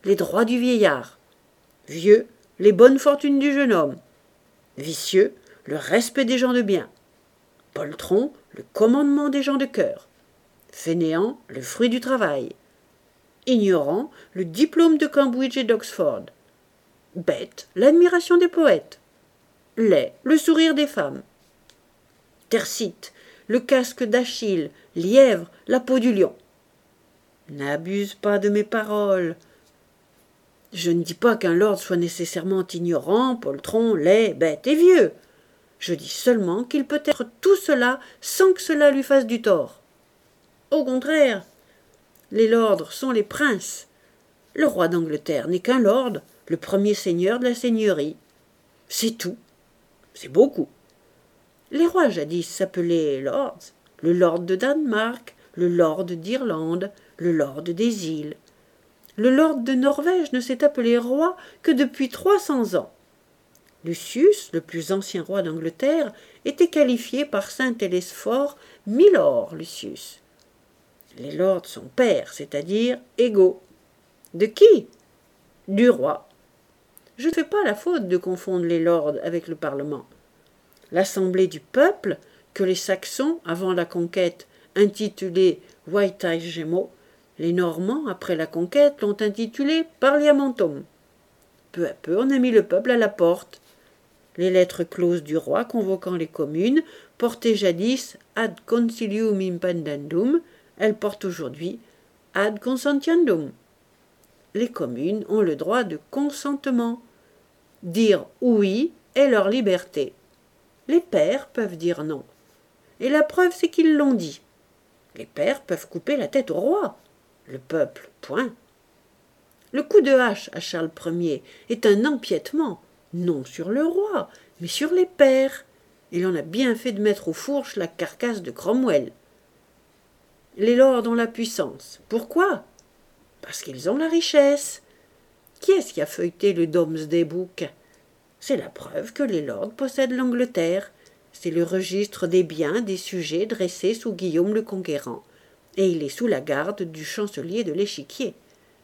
les droits du vieillard. Vieux, les bonnes fortunes du jeune homme. Vicieux, le respect des gens de bien. Poltron, le commandement des gens de cœur. Fainéant, le fruit du travail. Ignorant, le diplôme de Cambridge et d'Oxford. Bête, l'admiration des poètes. Laid, le sourire des femmes. Tercite, le casque d'Achille. Lièvre, la peau du lion. N'abuse pas de mes paroles. Je ne dis pas qu'un lord soit nécessairement ignorant, poltron, laid, bête et vieux. Je dis seulement qu'il peut être tout cela sans que cela lui fasse du tort. Au contraire, les lords sont les princes. Le roi d'Angleterre n'est qu'un lord, le premier seigneur de la seigneurie. C'est tout. C'est beaucoup. Les rois jadis s'appelaient lords. Le lord de Danemark, le lord d'Irlande, le lord des îles. Le lord de Norvège ne s'est appelé roi que depuis 300 ans. Lucius, le plus ancien roi d'Angleterre, était qualifié par saint Télésphore Milord Lucius. Les lords sont pairs, c'est-à-dire égaux. De qui? Du roi. Je ne fais pas la faute de confondre les lords avec le Parlement. L'Assemblée du peuple, que les Saxons, avant la conquête, intitulaient Vittaegemo, les Normands, après la conquête, l'ont intitulé Parliamentum. Peu à peu, on a mis le peuple à la porte. Les lettres closes du roi convoquant les communes portaient jadis ad concilium impendendum, elles portent aujourd'hui ad consentiendum. Les communes ont le droit de consentement. Dire oui est leur liberté. Les pairs peuvent dire non. Et la preuve, c'est qu'ils l'ont dit. Les pairs peuvent couper la tête au roi. Le peuple, point. Le coup de hache à Charles Ier est un empiètement, non sur le roi, mais sur les pairs. Il en a bien fait de mettre aux fourches la carcasse de Cromwell. Les lords ont la puissance. Pourquoi? Parce qu'ils ont la richesse. Qui est-ce qui a feuilleté le Domesday Book? C'est la preuve que les lords possèdent l'Angleterre. C'est le registre des biens, des sujets dressés sous Guillaume le Conquérant. Et il est sous la garde du chancelier de l'Échiquier.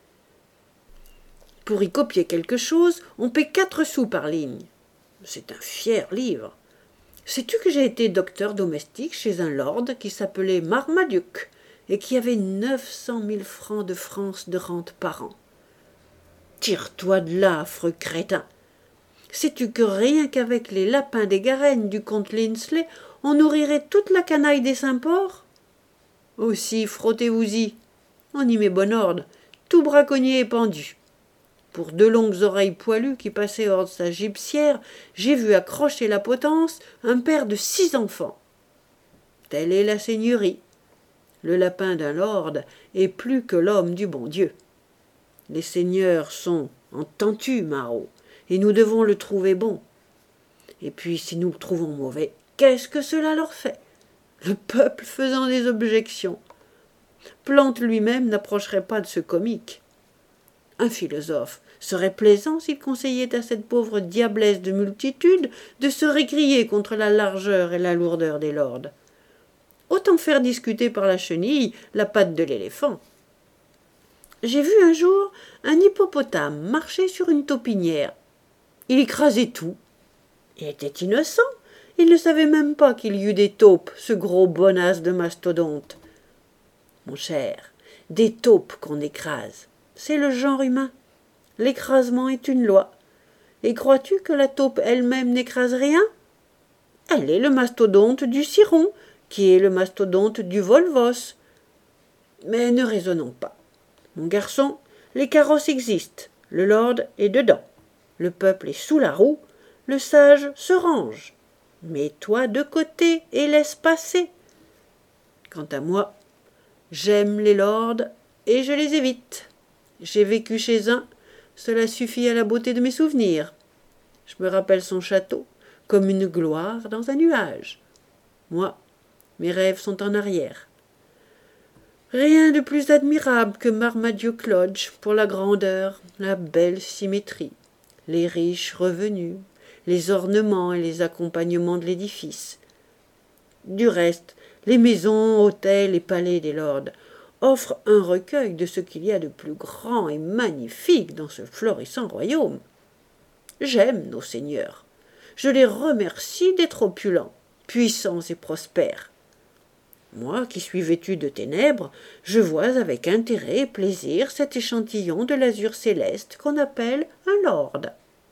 Pour y copier quelque chose, on paie 4 sous par ligne. C'est un fier livre. Sais-tu que j'ai été docteur domestique chez un lord qui s'appelait Marmaduke et qui avait 900 000 francs de France de rente par an? Tire-toi de là, affreux crétin. Sais-tu que rien qu'avec les lapins des Garennes du comte Linsley, on nourrirait toute la canaille des Saint-Port? Aussi, frottez-vous-y. On y met bon ordre. Tout braconnier est pendu. Pour 2 longues oreilles poilues qui passaient hors de sa gibecière, j'ai vu accrocher la potence un père de 6 enfants. Telle est la seigneurie. Le lapin d'un lord est plus que l'homme du bon Dieu. Les seigneurs sont, entends-tu, Marot, et nous devons le trouver bon. Et puis, si nous le trouvons mauvais, qu'est-ce que cela leur fait? Le peuple faisant des objections. Plante lui-même n'approcherait pas de ce comique. Un philosophe serait plaisant s'il conseillait à cette pauvre diablesse de multitude de se récrier contre la largeur et la lourdeur des lords. Autant faire discuter par la chenille la patte de l'éléphant. J'ai vu un jour un hippopotame marcher sur une taupinière. Il écrasait tout. Il était innocent. Il ne savait même pas qu'il y eût des taupes, ce gros bonasse de mastodonte. Mon cher, des taupes qu'on écrase, c'est le genre humain. L'écrasement est une loi. Et crois-tu que la taupe elle-même n'écrase rien? Elle est le mastodonte du ciron, qui est le mastodonte du volvos. Mais ne raisonnons pas. Mon garçon, les carrosses existent, le lord est dedans, le peuple est sous la roue, le sage se range. Mets-toi de côté et laisse passer. Quant à moi, j'aime les lords et je les évite. J'ai vécu chez un, cela suffit à la beauté de mes souvenirs. Je me rappelle son château, comme une gloire dans un nuage. Moi, mes rêves sont en arrière. Rien de plus admirable que Marmaduke Lodge pour la grandeur, la belle symétrie, les riches revenus, les ornements et les accompagnements de l'édifice. Du reste, les maisons, hôtels et palais des lords offre un recueil de ce qu'il y a de plus grand et magnifique dans ce florissant royaume. J'aime nos seigneurs. Je les remercie d'être opulents, puissants et prospères. Moi, qui suis vêtu de ténèbres, je vois avec intérêt et plaisir cet échantillon de l'azur céleste qu'on appelle un lord.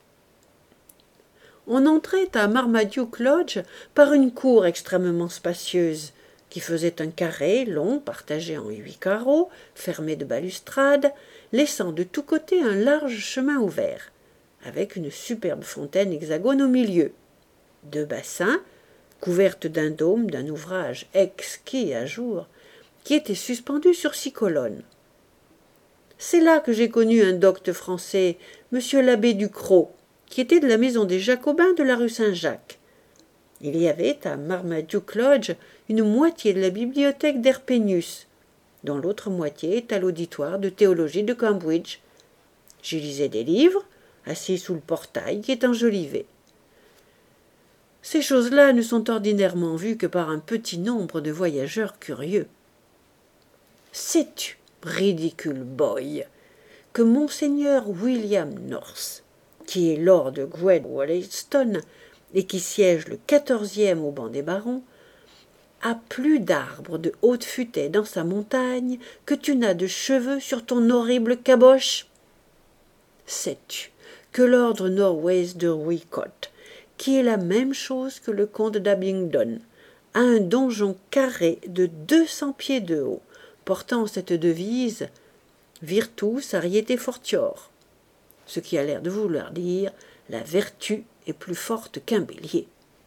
On entrait à Marmaduke Lodge par une cour extrêmement spacieuse, qui faisait un carré long partagé en 8 carreaux, fermé de balustrades, laissant de tous côtés un large chemin ouvert, avec une superbe fontaine hexagone au milieu, 2 bassins, couvertes d'un dôme d'un ouvrage exquis à jour, qui était suspendu sur 6 colonnes. C'est là que j'ai connu un docte français, monsieur l'abbé Ducrot, qui était de la maison des Jacobins de la rue Saint-Jacques. Il y avait à Marmaduke Lodge une moitié de la bibliothèque d'Herpénius, dont l'autre moitié est à l'auditoire de théologie de Cambridge. J'y lisais des livres, assis sous le portail qui est enjolivé. Ces choses-là ne sont ordinairement vues que par un petit nombre de voyageurs curieux. Sais-tu, ridicule boy, que monseigneur William North, qui est lord de Wollaston et qui siège le 14e au banc des barons, a plus d'arbres de haute futaie dans sa montagne que tu n'as de cheveux sur ton horrible caboche? Sais-tu que l'ordre Norways de Wicote, qui est la même chose que le comte d'Abingdon, a un donjon carré de 200 pieds de haut, portant cette devise « Virtus ariete fortior », ce qui a l'air de vouloir dire « La vertu est plus forte qu'un bélier ».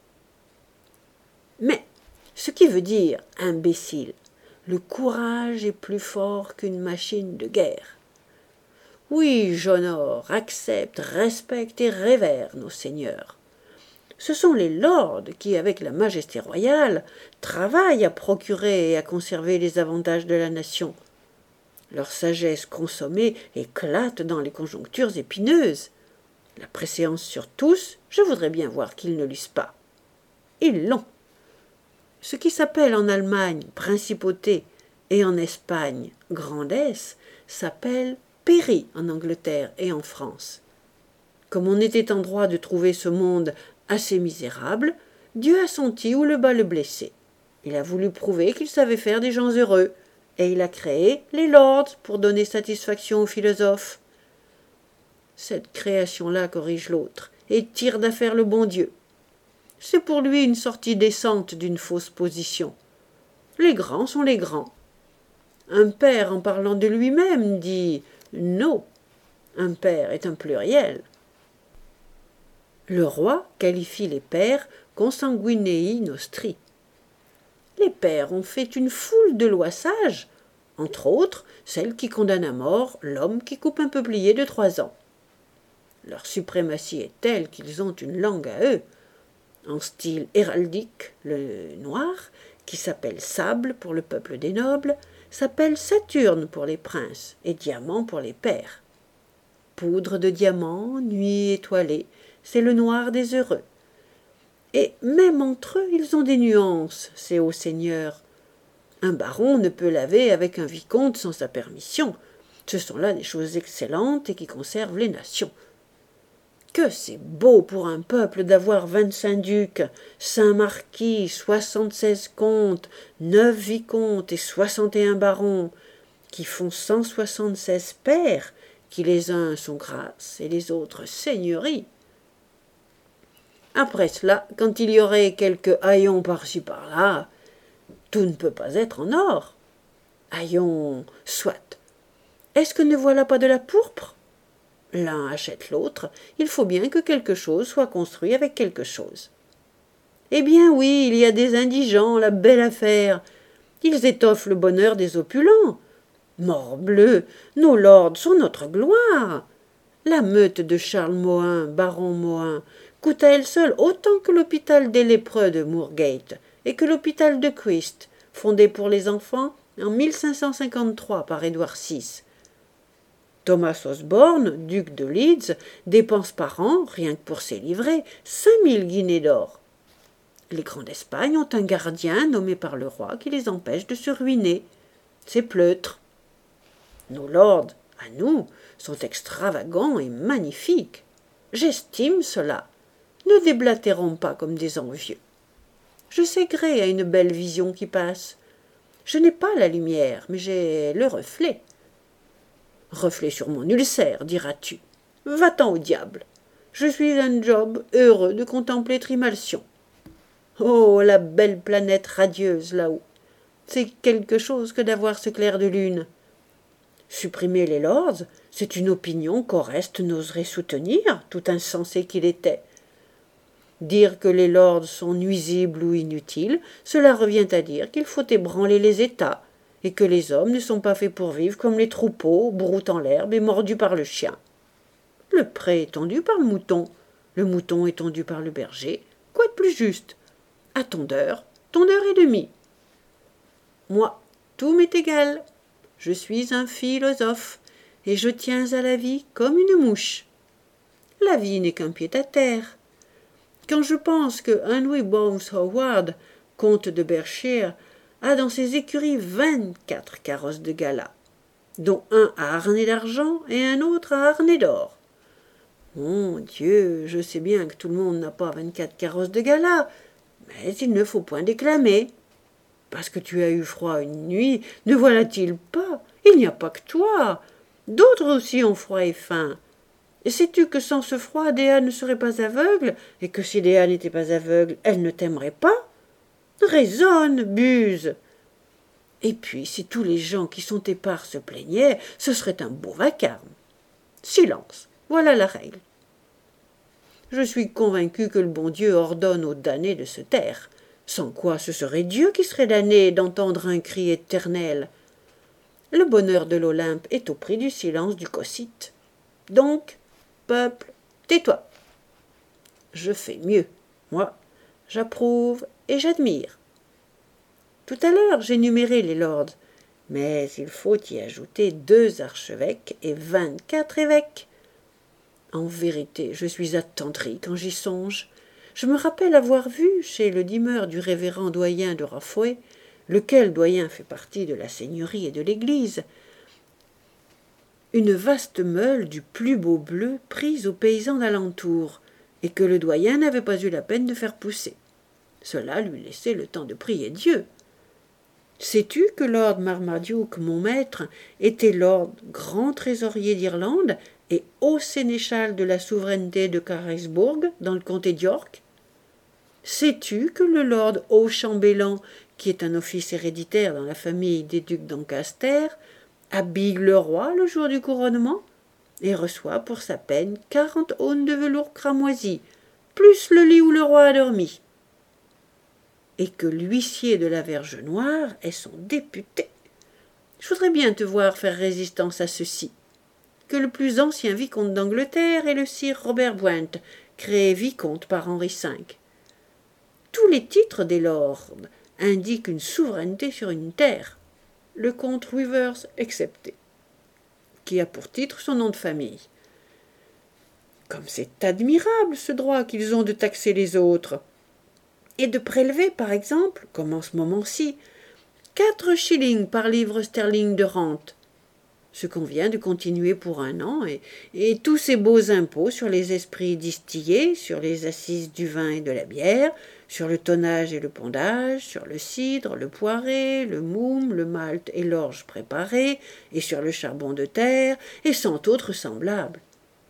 Mais, ce qui veut dire, imbécile, le courage est plus fort qu'une machine de guerre. Oui, j'honore, accepte, respecte et révère nos seigneurs. Ce sont les lords qui, avec la majesté royale, travaillent à procurer et à conserver les avantages de la nation. Leur sagesse consommée éclate dans les conjonctures épineuses. La préséance sur tous, je voudrais bien voir qu'ils ne l'eussent pas. Ils l'ont. Ce qui s'appelle en Allemagne principauté et en Espagne grandesse s'appelle pairie en Angleterre et en France. Comme on était en droit de trouver ce monde assez misérable, Dieu a senti où le bas le blessait. Il a voulu prouver qu'il savait faire des gens heureux, et il a créé les lords pour donner satisfaction aux philosophes. Cette création-là corrige l'autre, et tire d'affaire le bon Dieu. C'est pour lui une sortie décente d'une fausse position. Les grands sont les grands. Un père, en parlant de lui-même, dit « no ». Un père est un pluriel. Le roi qualifie les pères consanguinei nostri. Les pères ont fait une foule de lois sages, entre autres celle qui condamne à mort l'homme qui coupe un peuplier de 3 ans. Leur suprématie est telle qu'ils ont une langue à eux, en style héraldique, le noir, qui s'appelle sable pour le peuple des nobles, s'appelle Saturne pour les princes et diamant pour les pairs. Poudre de diamant, nuit étoilée, c'est le noir des heureux. Et même entre eux, ils ont des nuances, ces hauts seigneurs. Un baron ne peut laver avec un vicomte sans sa permission. Ce sont là des choses excellentes et qui conservent les nations. Que c'est beau pour un peuple d'avoir 25 ducs, 5 marquis, 76 comtes, 9 vicomtes et 61 barons, qui font 176 pairs, qui les uns sont grâces et les autres seigneuries. Après cela, quand il y aurait quelques haillons par-ci par-là, tout ne peut pas être en or. Haillons, soit. Est-ce que ne voilà pas de la pourpre? L'un achète l'autre, il faut bien que quelque chose soit construit avec quelque chose. Eh bien oui, il y a des indigents, la belle affaire. Ils étoffent le bonheur des opulents. Morbleu, nos lords sont notre gloire. La meute de Charles Mohun, baron Mohun, coûte à elle seule autant que l'hôpital des lépreux de Moorgate et que l'hôpital de Christ, fondé pour les enfants en 1553 par Édouard VI. Thomas Osborne, duc de Leeds, dépense par an, rien que pour ses livrets, 5000 guinées d'or. Les grands d'Espagne ont un gardien nommé par le roi qui les empêche de se ruiner. c'est pleutre. Nos lords, à nous, sont extravagants et magnifiques. J'estime cela. Ne déblatérons pas comme des envieux. Je sais gré à une belle vision qui passe. Je n'ai pas la lumière, mais j'ai le reflet. Reflet sur mon ulcère, diras-tu. Va-t'en au diable. Je suis un Job heureux de contempler Trimalcion. Oh, la belle planète radieuse là-haut. C'est quelque chose que d'avoir ce clair de lune. Supprimer les lords, c'est une opinion qu'Oreste n'oserait soutenir, tout insensé qu'il était. Dire que les lords sont nuisibles ou inutiles, cela revient à dire qu'il faut ébranler les États, et que les hommes ne sont pas faits pour vivre comme les troupeaux, broutant l'herbe et mordus par le chien. Le pré est tondu par le mouton est tondu par le berger. Quoi de plus juste? À tondeur et demi. Moi, tout m'est égal. Je suis un philosophe, et je tiens à la vie comme une mouche. La vie n'est qu'un pied-à-terre. Quand je pense que Henry Bones Howard, comte de Berkshire, a dans ses écuries 24 carrosses de gala, dont un à harnais d'argent et un autre à harnais d'or. Mon Dieu, je sais bien que tout le monde n'a pas 24 carrosses de gala, mais il ne faut point déclamer. Parce que tu as eu froid une nuit, ne voilà-t-il pas? Il n'y a pas que toi. D'autres aussi ont froid et faim. Et sais-tu que sans ce froid, Dea ne serait pas aveugle, et que si Dea n'était pas aveugle, elle ne t'aimerait pas? Raisonne, buse. Et puis, si tous les gens qui sont épars se plaignaient, ce serait un beau vacarme. Silence, voilà la règle. Je suis convaincu que le bon Dieu ordonne aux damnés de se taire, sans quoi ce serait Dieu qui serait damné d'entendre un cri éternel. Le bonheur de l'Olympe est au prix du silence du Cocyte. Donc, peuple, tais-toi. Je fais mieux. Moi, j'approuve et j'admire. Tout à l'heure, j'énumérai les lords, mais il faut y ajouter 2 archevêques et 24 évêques. En vérité, je suis attendri quand j'y songe. Je me rappelle avoir vu, chez le dimeur du révérend doyen de Rafoué, lequel doyen fait partie de la seigneurie et de l'église, une vaste meule du plus beau bleu prise aux paysans d'alentour, et que le doyen n'avait pas eu la peine de faire pousser. Cela lui laissait le temps de prier Dieu. Sais-tu que lord Marmaduke, mon maître, était lord grand trésorier d'Irlande et haut sénéchal de la souveraineté de Carisbourg, dans le comté d'York? Sais-tu que le lord haut chambellan, qui est un office héréditaire dans la famille des ducs d'Ancaster, habille le roi le jour du couronnement, et reçoit pour sa peine 40 aunes de velours cramoisi, plus le lit où le roi a dormi, et que l'huissier de la Verge Noire est son député? Je voudrais bien te voir faire résistance à ceci, que le plus ancien vicomte d'Angleterre est le sir Robert Blount, créé vicomte par Henri V. Tous les titres des lords indiquent une souveraineté sur une terre, le comte Rivers excepté, qui a pour titre son nom de famille. Comme c'est admirable ce droit qu'ils ont de taxer les autres, et de prélever, par exemple, comme en ce moment-ci, 4 shillings par livre sterling de rente, ce qu'on vient de continuer pour 1 an, et tous ces beaux impôts sur les esprits distillés, sur les assises du vin et de la bière, sur le tonnage et le pondage, sur le cidre, le poiré, le moûme, le malt et l'orge préparée, et sur le charbon de terre, et cent autres semblables.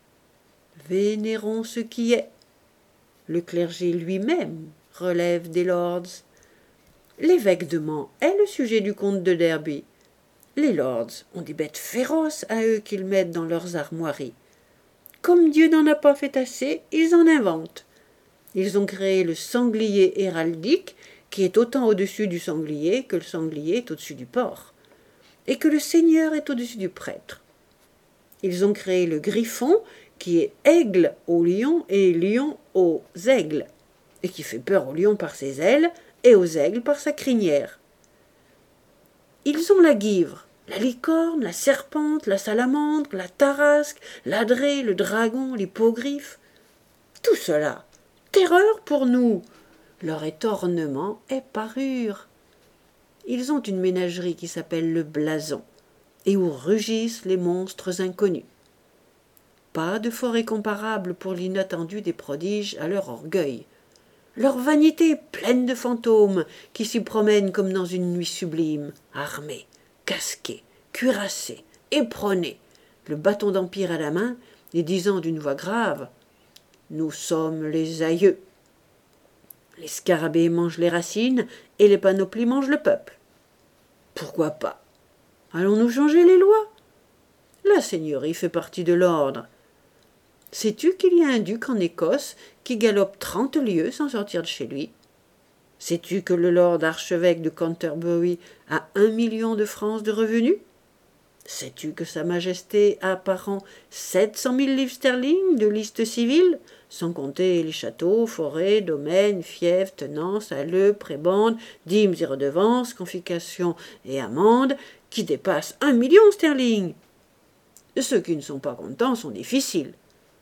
Vénérons ce qui est. Le clergé lui-même relève des lords. L'évêque de Mans est le sujet du comte de Derby. Les lords ont des bêtes féroces à eux qu'ils mettent dans leurs armoiries. Comme Dieu n'en a pas fait assez, ils en inventent. Ils ont créé le sanglier héraldique, qui est autant au-dessus du sanglier que le sanglier est au-dessus du porc, et que le seigneur est au-dessus du prêtre. Ils ont créé le griffon, qui est aigle aux lions et lion aux aigles, et qui fait peur aux lions par ses ailes et aux aigles par sa crinière. Ils ont la guivre, la licorne, la serpente, la salamandre, la tarasque, l'adré, le dragon, l'hippogriffe. Tout cela, terreur pour nous, leur est ornement et parure. ils ont une ménagerie qui s'appelle le Blason, et où rugissent les monstres inconnus. Pas de forêt comparable pour l'inattendu des prodiges à leur orgueil. Leur vanité pleine de fantômes qui s'y promènent comme dans une nuit sublime, armés, casqués, cuirassés, éperonnés, le bâton d'empire à la main, et disant d'une voix grave « Nous sommes les aïeux ». Les scarabées mangent les racines et les panoplies mangent le peuple. Pourquoi pas? Allons-nous changer les lois? La seigneurie fait partie de l'ordre. Sais-tu qu'il y a un duc en Écosse qui galope 30 lieues sans sortir de chez lui? Sais-tu que le lord archevêque de Canterbury a 1 million de francs de revenus? Sais-tu que sa majesté a par an 700 000 livres sterling de liste civile, sans compter les châteaux, forêts, domaines, fiefs, tenances, alleux, prébendes, dîmes et redevances, confiscations et amendes, qui dépassent 1 million sterling? Ceux qui ne sont pas contents sont difficiles.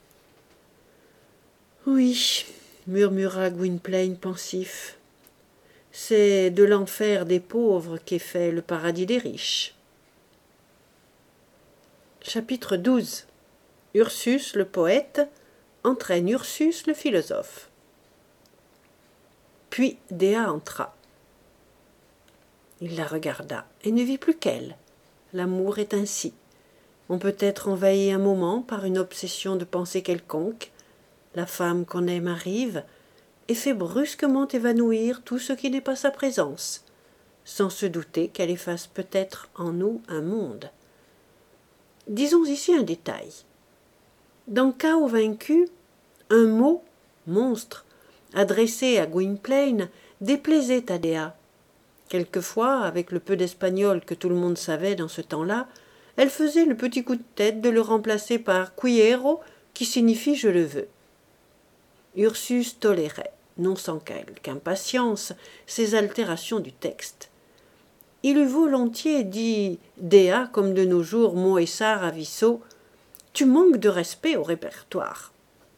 Oui, murmura Gwynplaine pensif, c'est de l'enfer des pauvres qu'est fait le paradis des riches. Chapitre 12. Ursus le poète entraîne Ursus le philosophe. Puis Dea entra. Il la regarda et ne vit plus qu'elle. L'amour est ainsi. On peut être envahi un moment par une obsession de pensée quelconque. La femme qu'on aime arrive et fait brusquement évanouir tout ce qui n'est pas sa présence, sans se douter qu'elle efface peut-être en nous un monde. Disons ici un détail. Dans Chaos vaincu, un mot, monstre, adressé à Gwynplaine, déplaisait à Dea. Quelquefois, avec le peu d'espagnol que tout le monde savait dans ce temps-là, elle faisait le petit coup de tête de le remplacer par quiero, qui signifie « je le veux ». Ursus tolérait, non sans quelque impatience, ces altérations du texte. Il eût volontiers dit Dea, comme de nos jours Moessard à Vissot, « Tu manques de respect au répertoire ».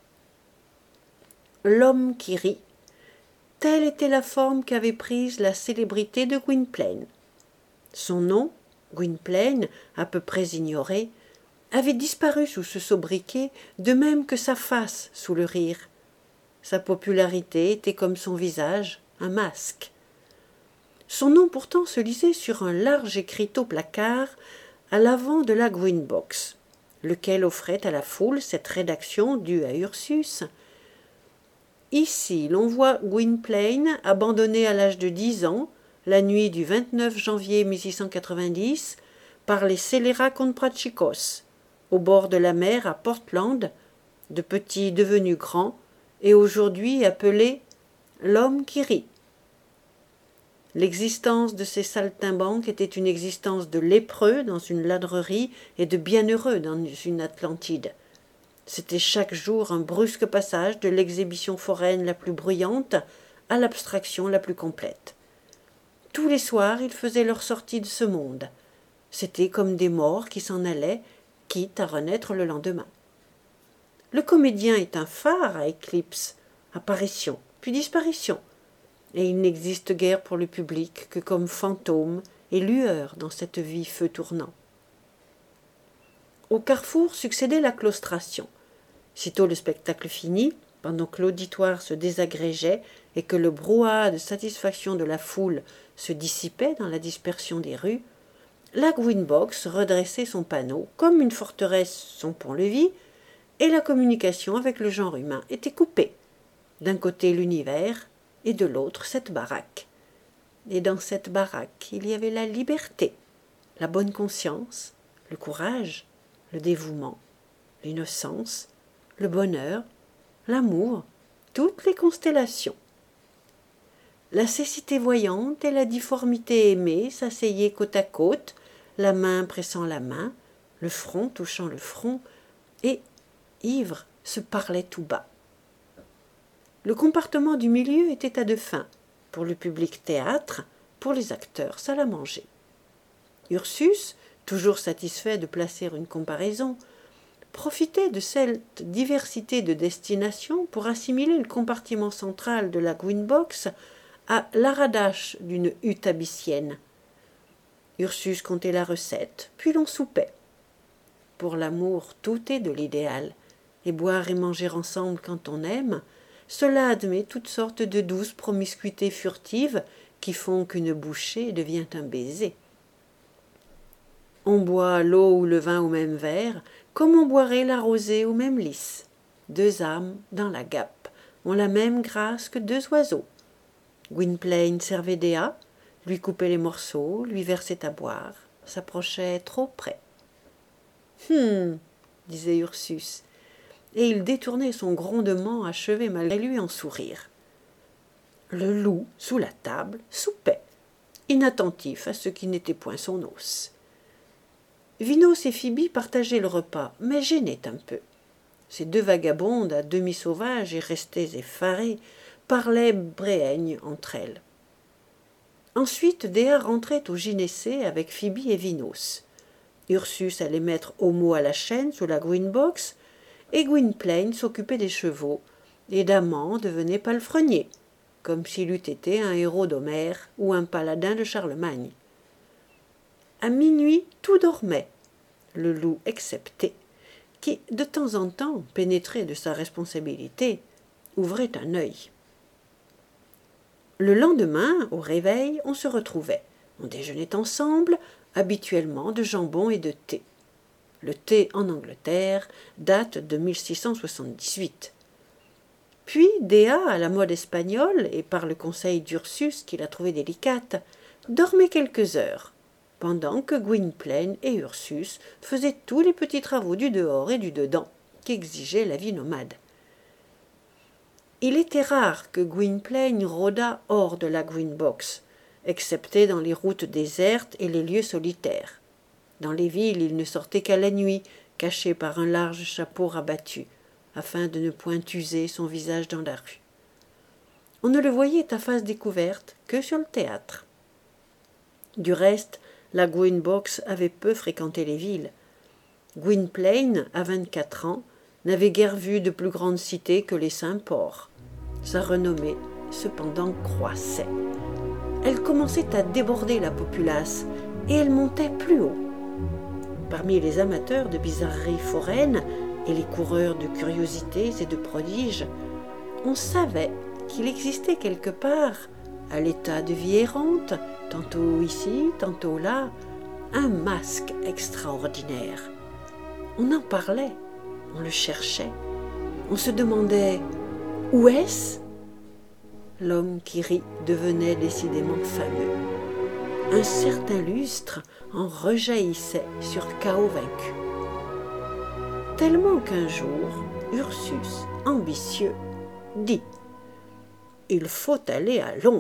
L'homme qui rit, telle était la forme qu'avait prise la célébrité de Gwynplaine. Son nom, Gwynplaine, à peu près ignoré, avait disparu sous ce sobriquet, de même que sa face sous le rire. Sa popularité était comme son visage, un masque. Son nom pourtant se lisait sur un large écriteau placard à l'avant de la Gwynbox, lequel offrait à la foule cette rédaction due à Ursus. Ici, l'on voit Gwynplaine abandonné à l'âge de 10 ans, la nuit du 29 janvier 1690, par les scélérats comprachicos, au bord de la mer à Portland, de petit devenu grand, et aujourd'hui appelé l'homme qui rit. L'existence de ces saltimbanques était une existence de lépreux dans une ladrerie et de bienheureux dans une Atlantide. C'était chaque jour un brusque passage de l'exhibition foraine la plus bruyante à l'abstraction la plus complète. Tous les soirs, ils faisaient leur sortie de ce monde. C'était comme des morts qui s'en allaient, quitte à renaître le lendemain. Le comédien est un phare à éclipse, apparition, puis disparition, et il n'existe guère pour le public que comme fantôme et lueur dans cette vie feu tournant. Au carrefour succédait la claustration. Sitôt le spectacle fini, pendant que l'auditoire se désagrégeait et que le brouhaha de satisfaction de la foule se dissipait dans la dispersion des rues, la Gwynbox redressait son panneau comme une forteresse son pont-levis, et la communication avec le genre humain était coupée. D'un côté l'univers, et de l'autre cette baraque. Et dans cette baraque, il y avait la liberté, la bonne conscience, le courage, le dévouement, l'innocence, le bonheur, l'amour, toutes les constellations. La cécité voyante et la difformité aimée s'asseyaient côte à côte, la main pressant la main, le front touchant le front, et, ivres, se parlaient tout bas. Le compartiment du milieu était à deux fins, pour le public théâtre, pour les acteurs salle à manger. Ursus, toujours satisfait de placer une comparaison, profitait de cette diversité de destinations pour assimiler le compartiment central de la Gwynbox à l'aradache d'une hutte abyssienne, Ursus contait la recette, puis l'on soupait. Pour l'amour, tout est de l'idéal, et boire et manger ensemble quand on aime, cela admet toutes sortes de douces promiscuités furtives qui font qu'une bouchée devient un baiser. On boit l'eau ou le vin au même verre, comme on boirait la rosée au même lys. Deux âmes dans la gappe ont la même grâce que deux oiseaux. Gwynplaine servait Dea, lui coupait les morceaux, lui versait à boire, s'approchait trop près. Disait Ursus, et il détournait son grondement achevé malgré lui en sourire. Le loup, sous la table, soupait, inattentif à ce qui n'était point son os. Vinos et Phoebe partageaient le repas, mais gênaient un peu. Ces deux vagabondes, à demi sauvages et restées effarées, parlaient bréhaigne entre elles. Ensuite, Dea rentrait au gynécée avec Phoebe et Vinos. Ursus allait mettre Homo à la chaîne sous la Green-Box, et Gwynplaine s'occupait des chevaux, et Daman devenait palefrenier, comme s'il eût été un héros d'Homère ou un paladin de Charlemagne. À minuit, tout dormait, le loup excepté, qui, de temps en temps, pénétré de sa responsabilité, ouvrait un œil. Le lendemain, au réveil, on se retrouvait. On déjeunait ensemble, habituellement de jambon et de thé. Le thé en Angleterre date de 1678. Puis Dea, à la mode espagnole, et par le conseil d'Ursus qui la trouvait délicate, dormait quelques heures, pendant que Gwynplaine et Ursus faisaient tous les petits travaux du dehors et du dedans qu'exigeait la vie nomade. Il était rare que Gwynplaine rôdât hors de la Green-Box, excepté dans les routes désertes et les lieux solitaires. Dans les villes, il ne sortait qu'à la nuit, caché par un large chapeau rabattu, afin de ne point user son visage dans la rue. On ne le voyait à face découverte que sur le théâtre. Du reste, la Green-Box avait peu fréquenté les villes. Gwynplaine, à 24 ans, n'avait guère vu de plus grande cité que les Saints-Ports. Sa renommée, cependant, croissait. Elle commençait à déborder la populace, et elle montait plus haut. Parmi les amateurs de bizarreries foraines et les coureurs de curiosités et de prodiges, on savait qu'il existait quelque part, à l'état de vie errante, tantôt ici, tantôt là, un masque extraordinaire. On en parlait, on le cherchait, on se demandait « Où est-ce » L'homme qui rit devenait décidément fameux. Un certain lustre en rejaillissait sur Chaos vaincu. Tellement qu'un jour, Ursus, ambitieux, dit « Il faut aller à Londres ».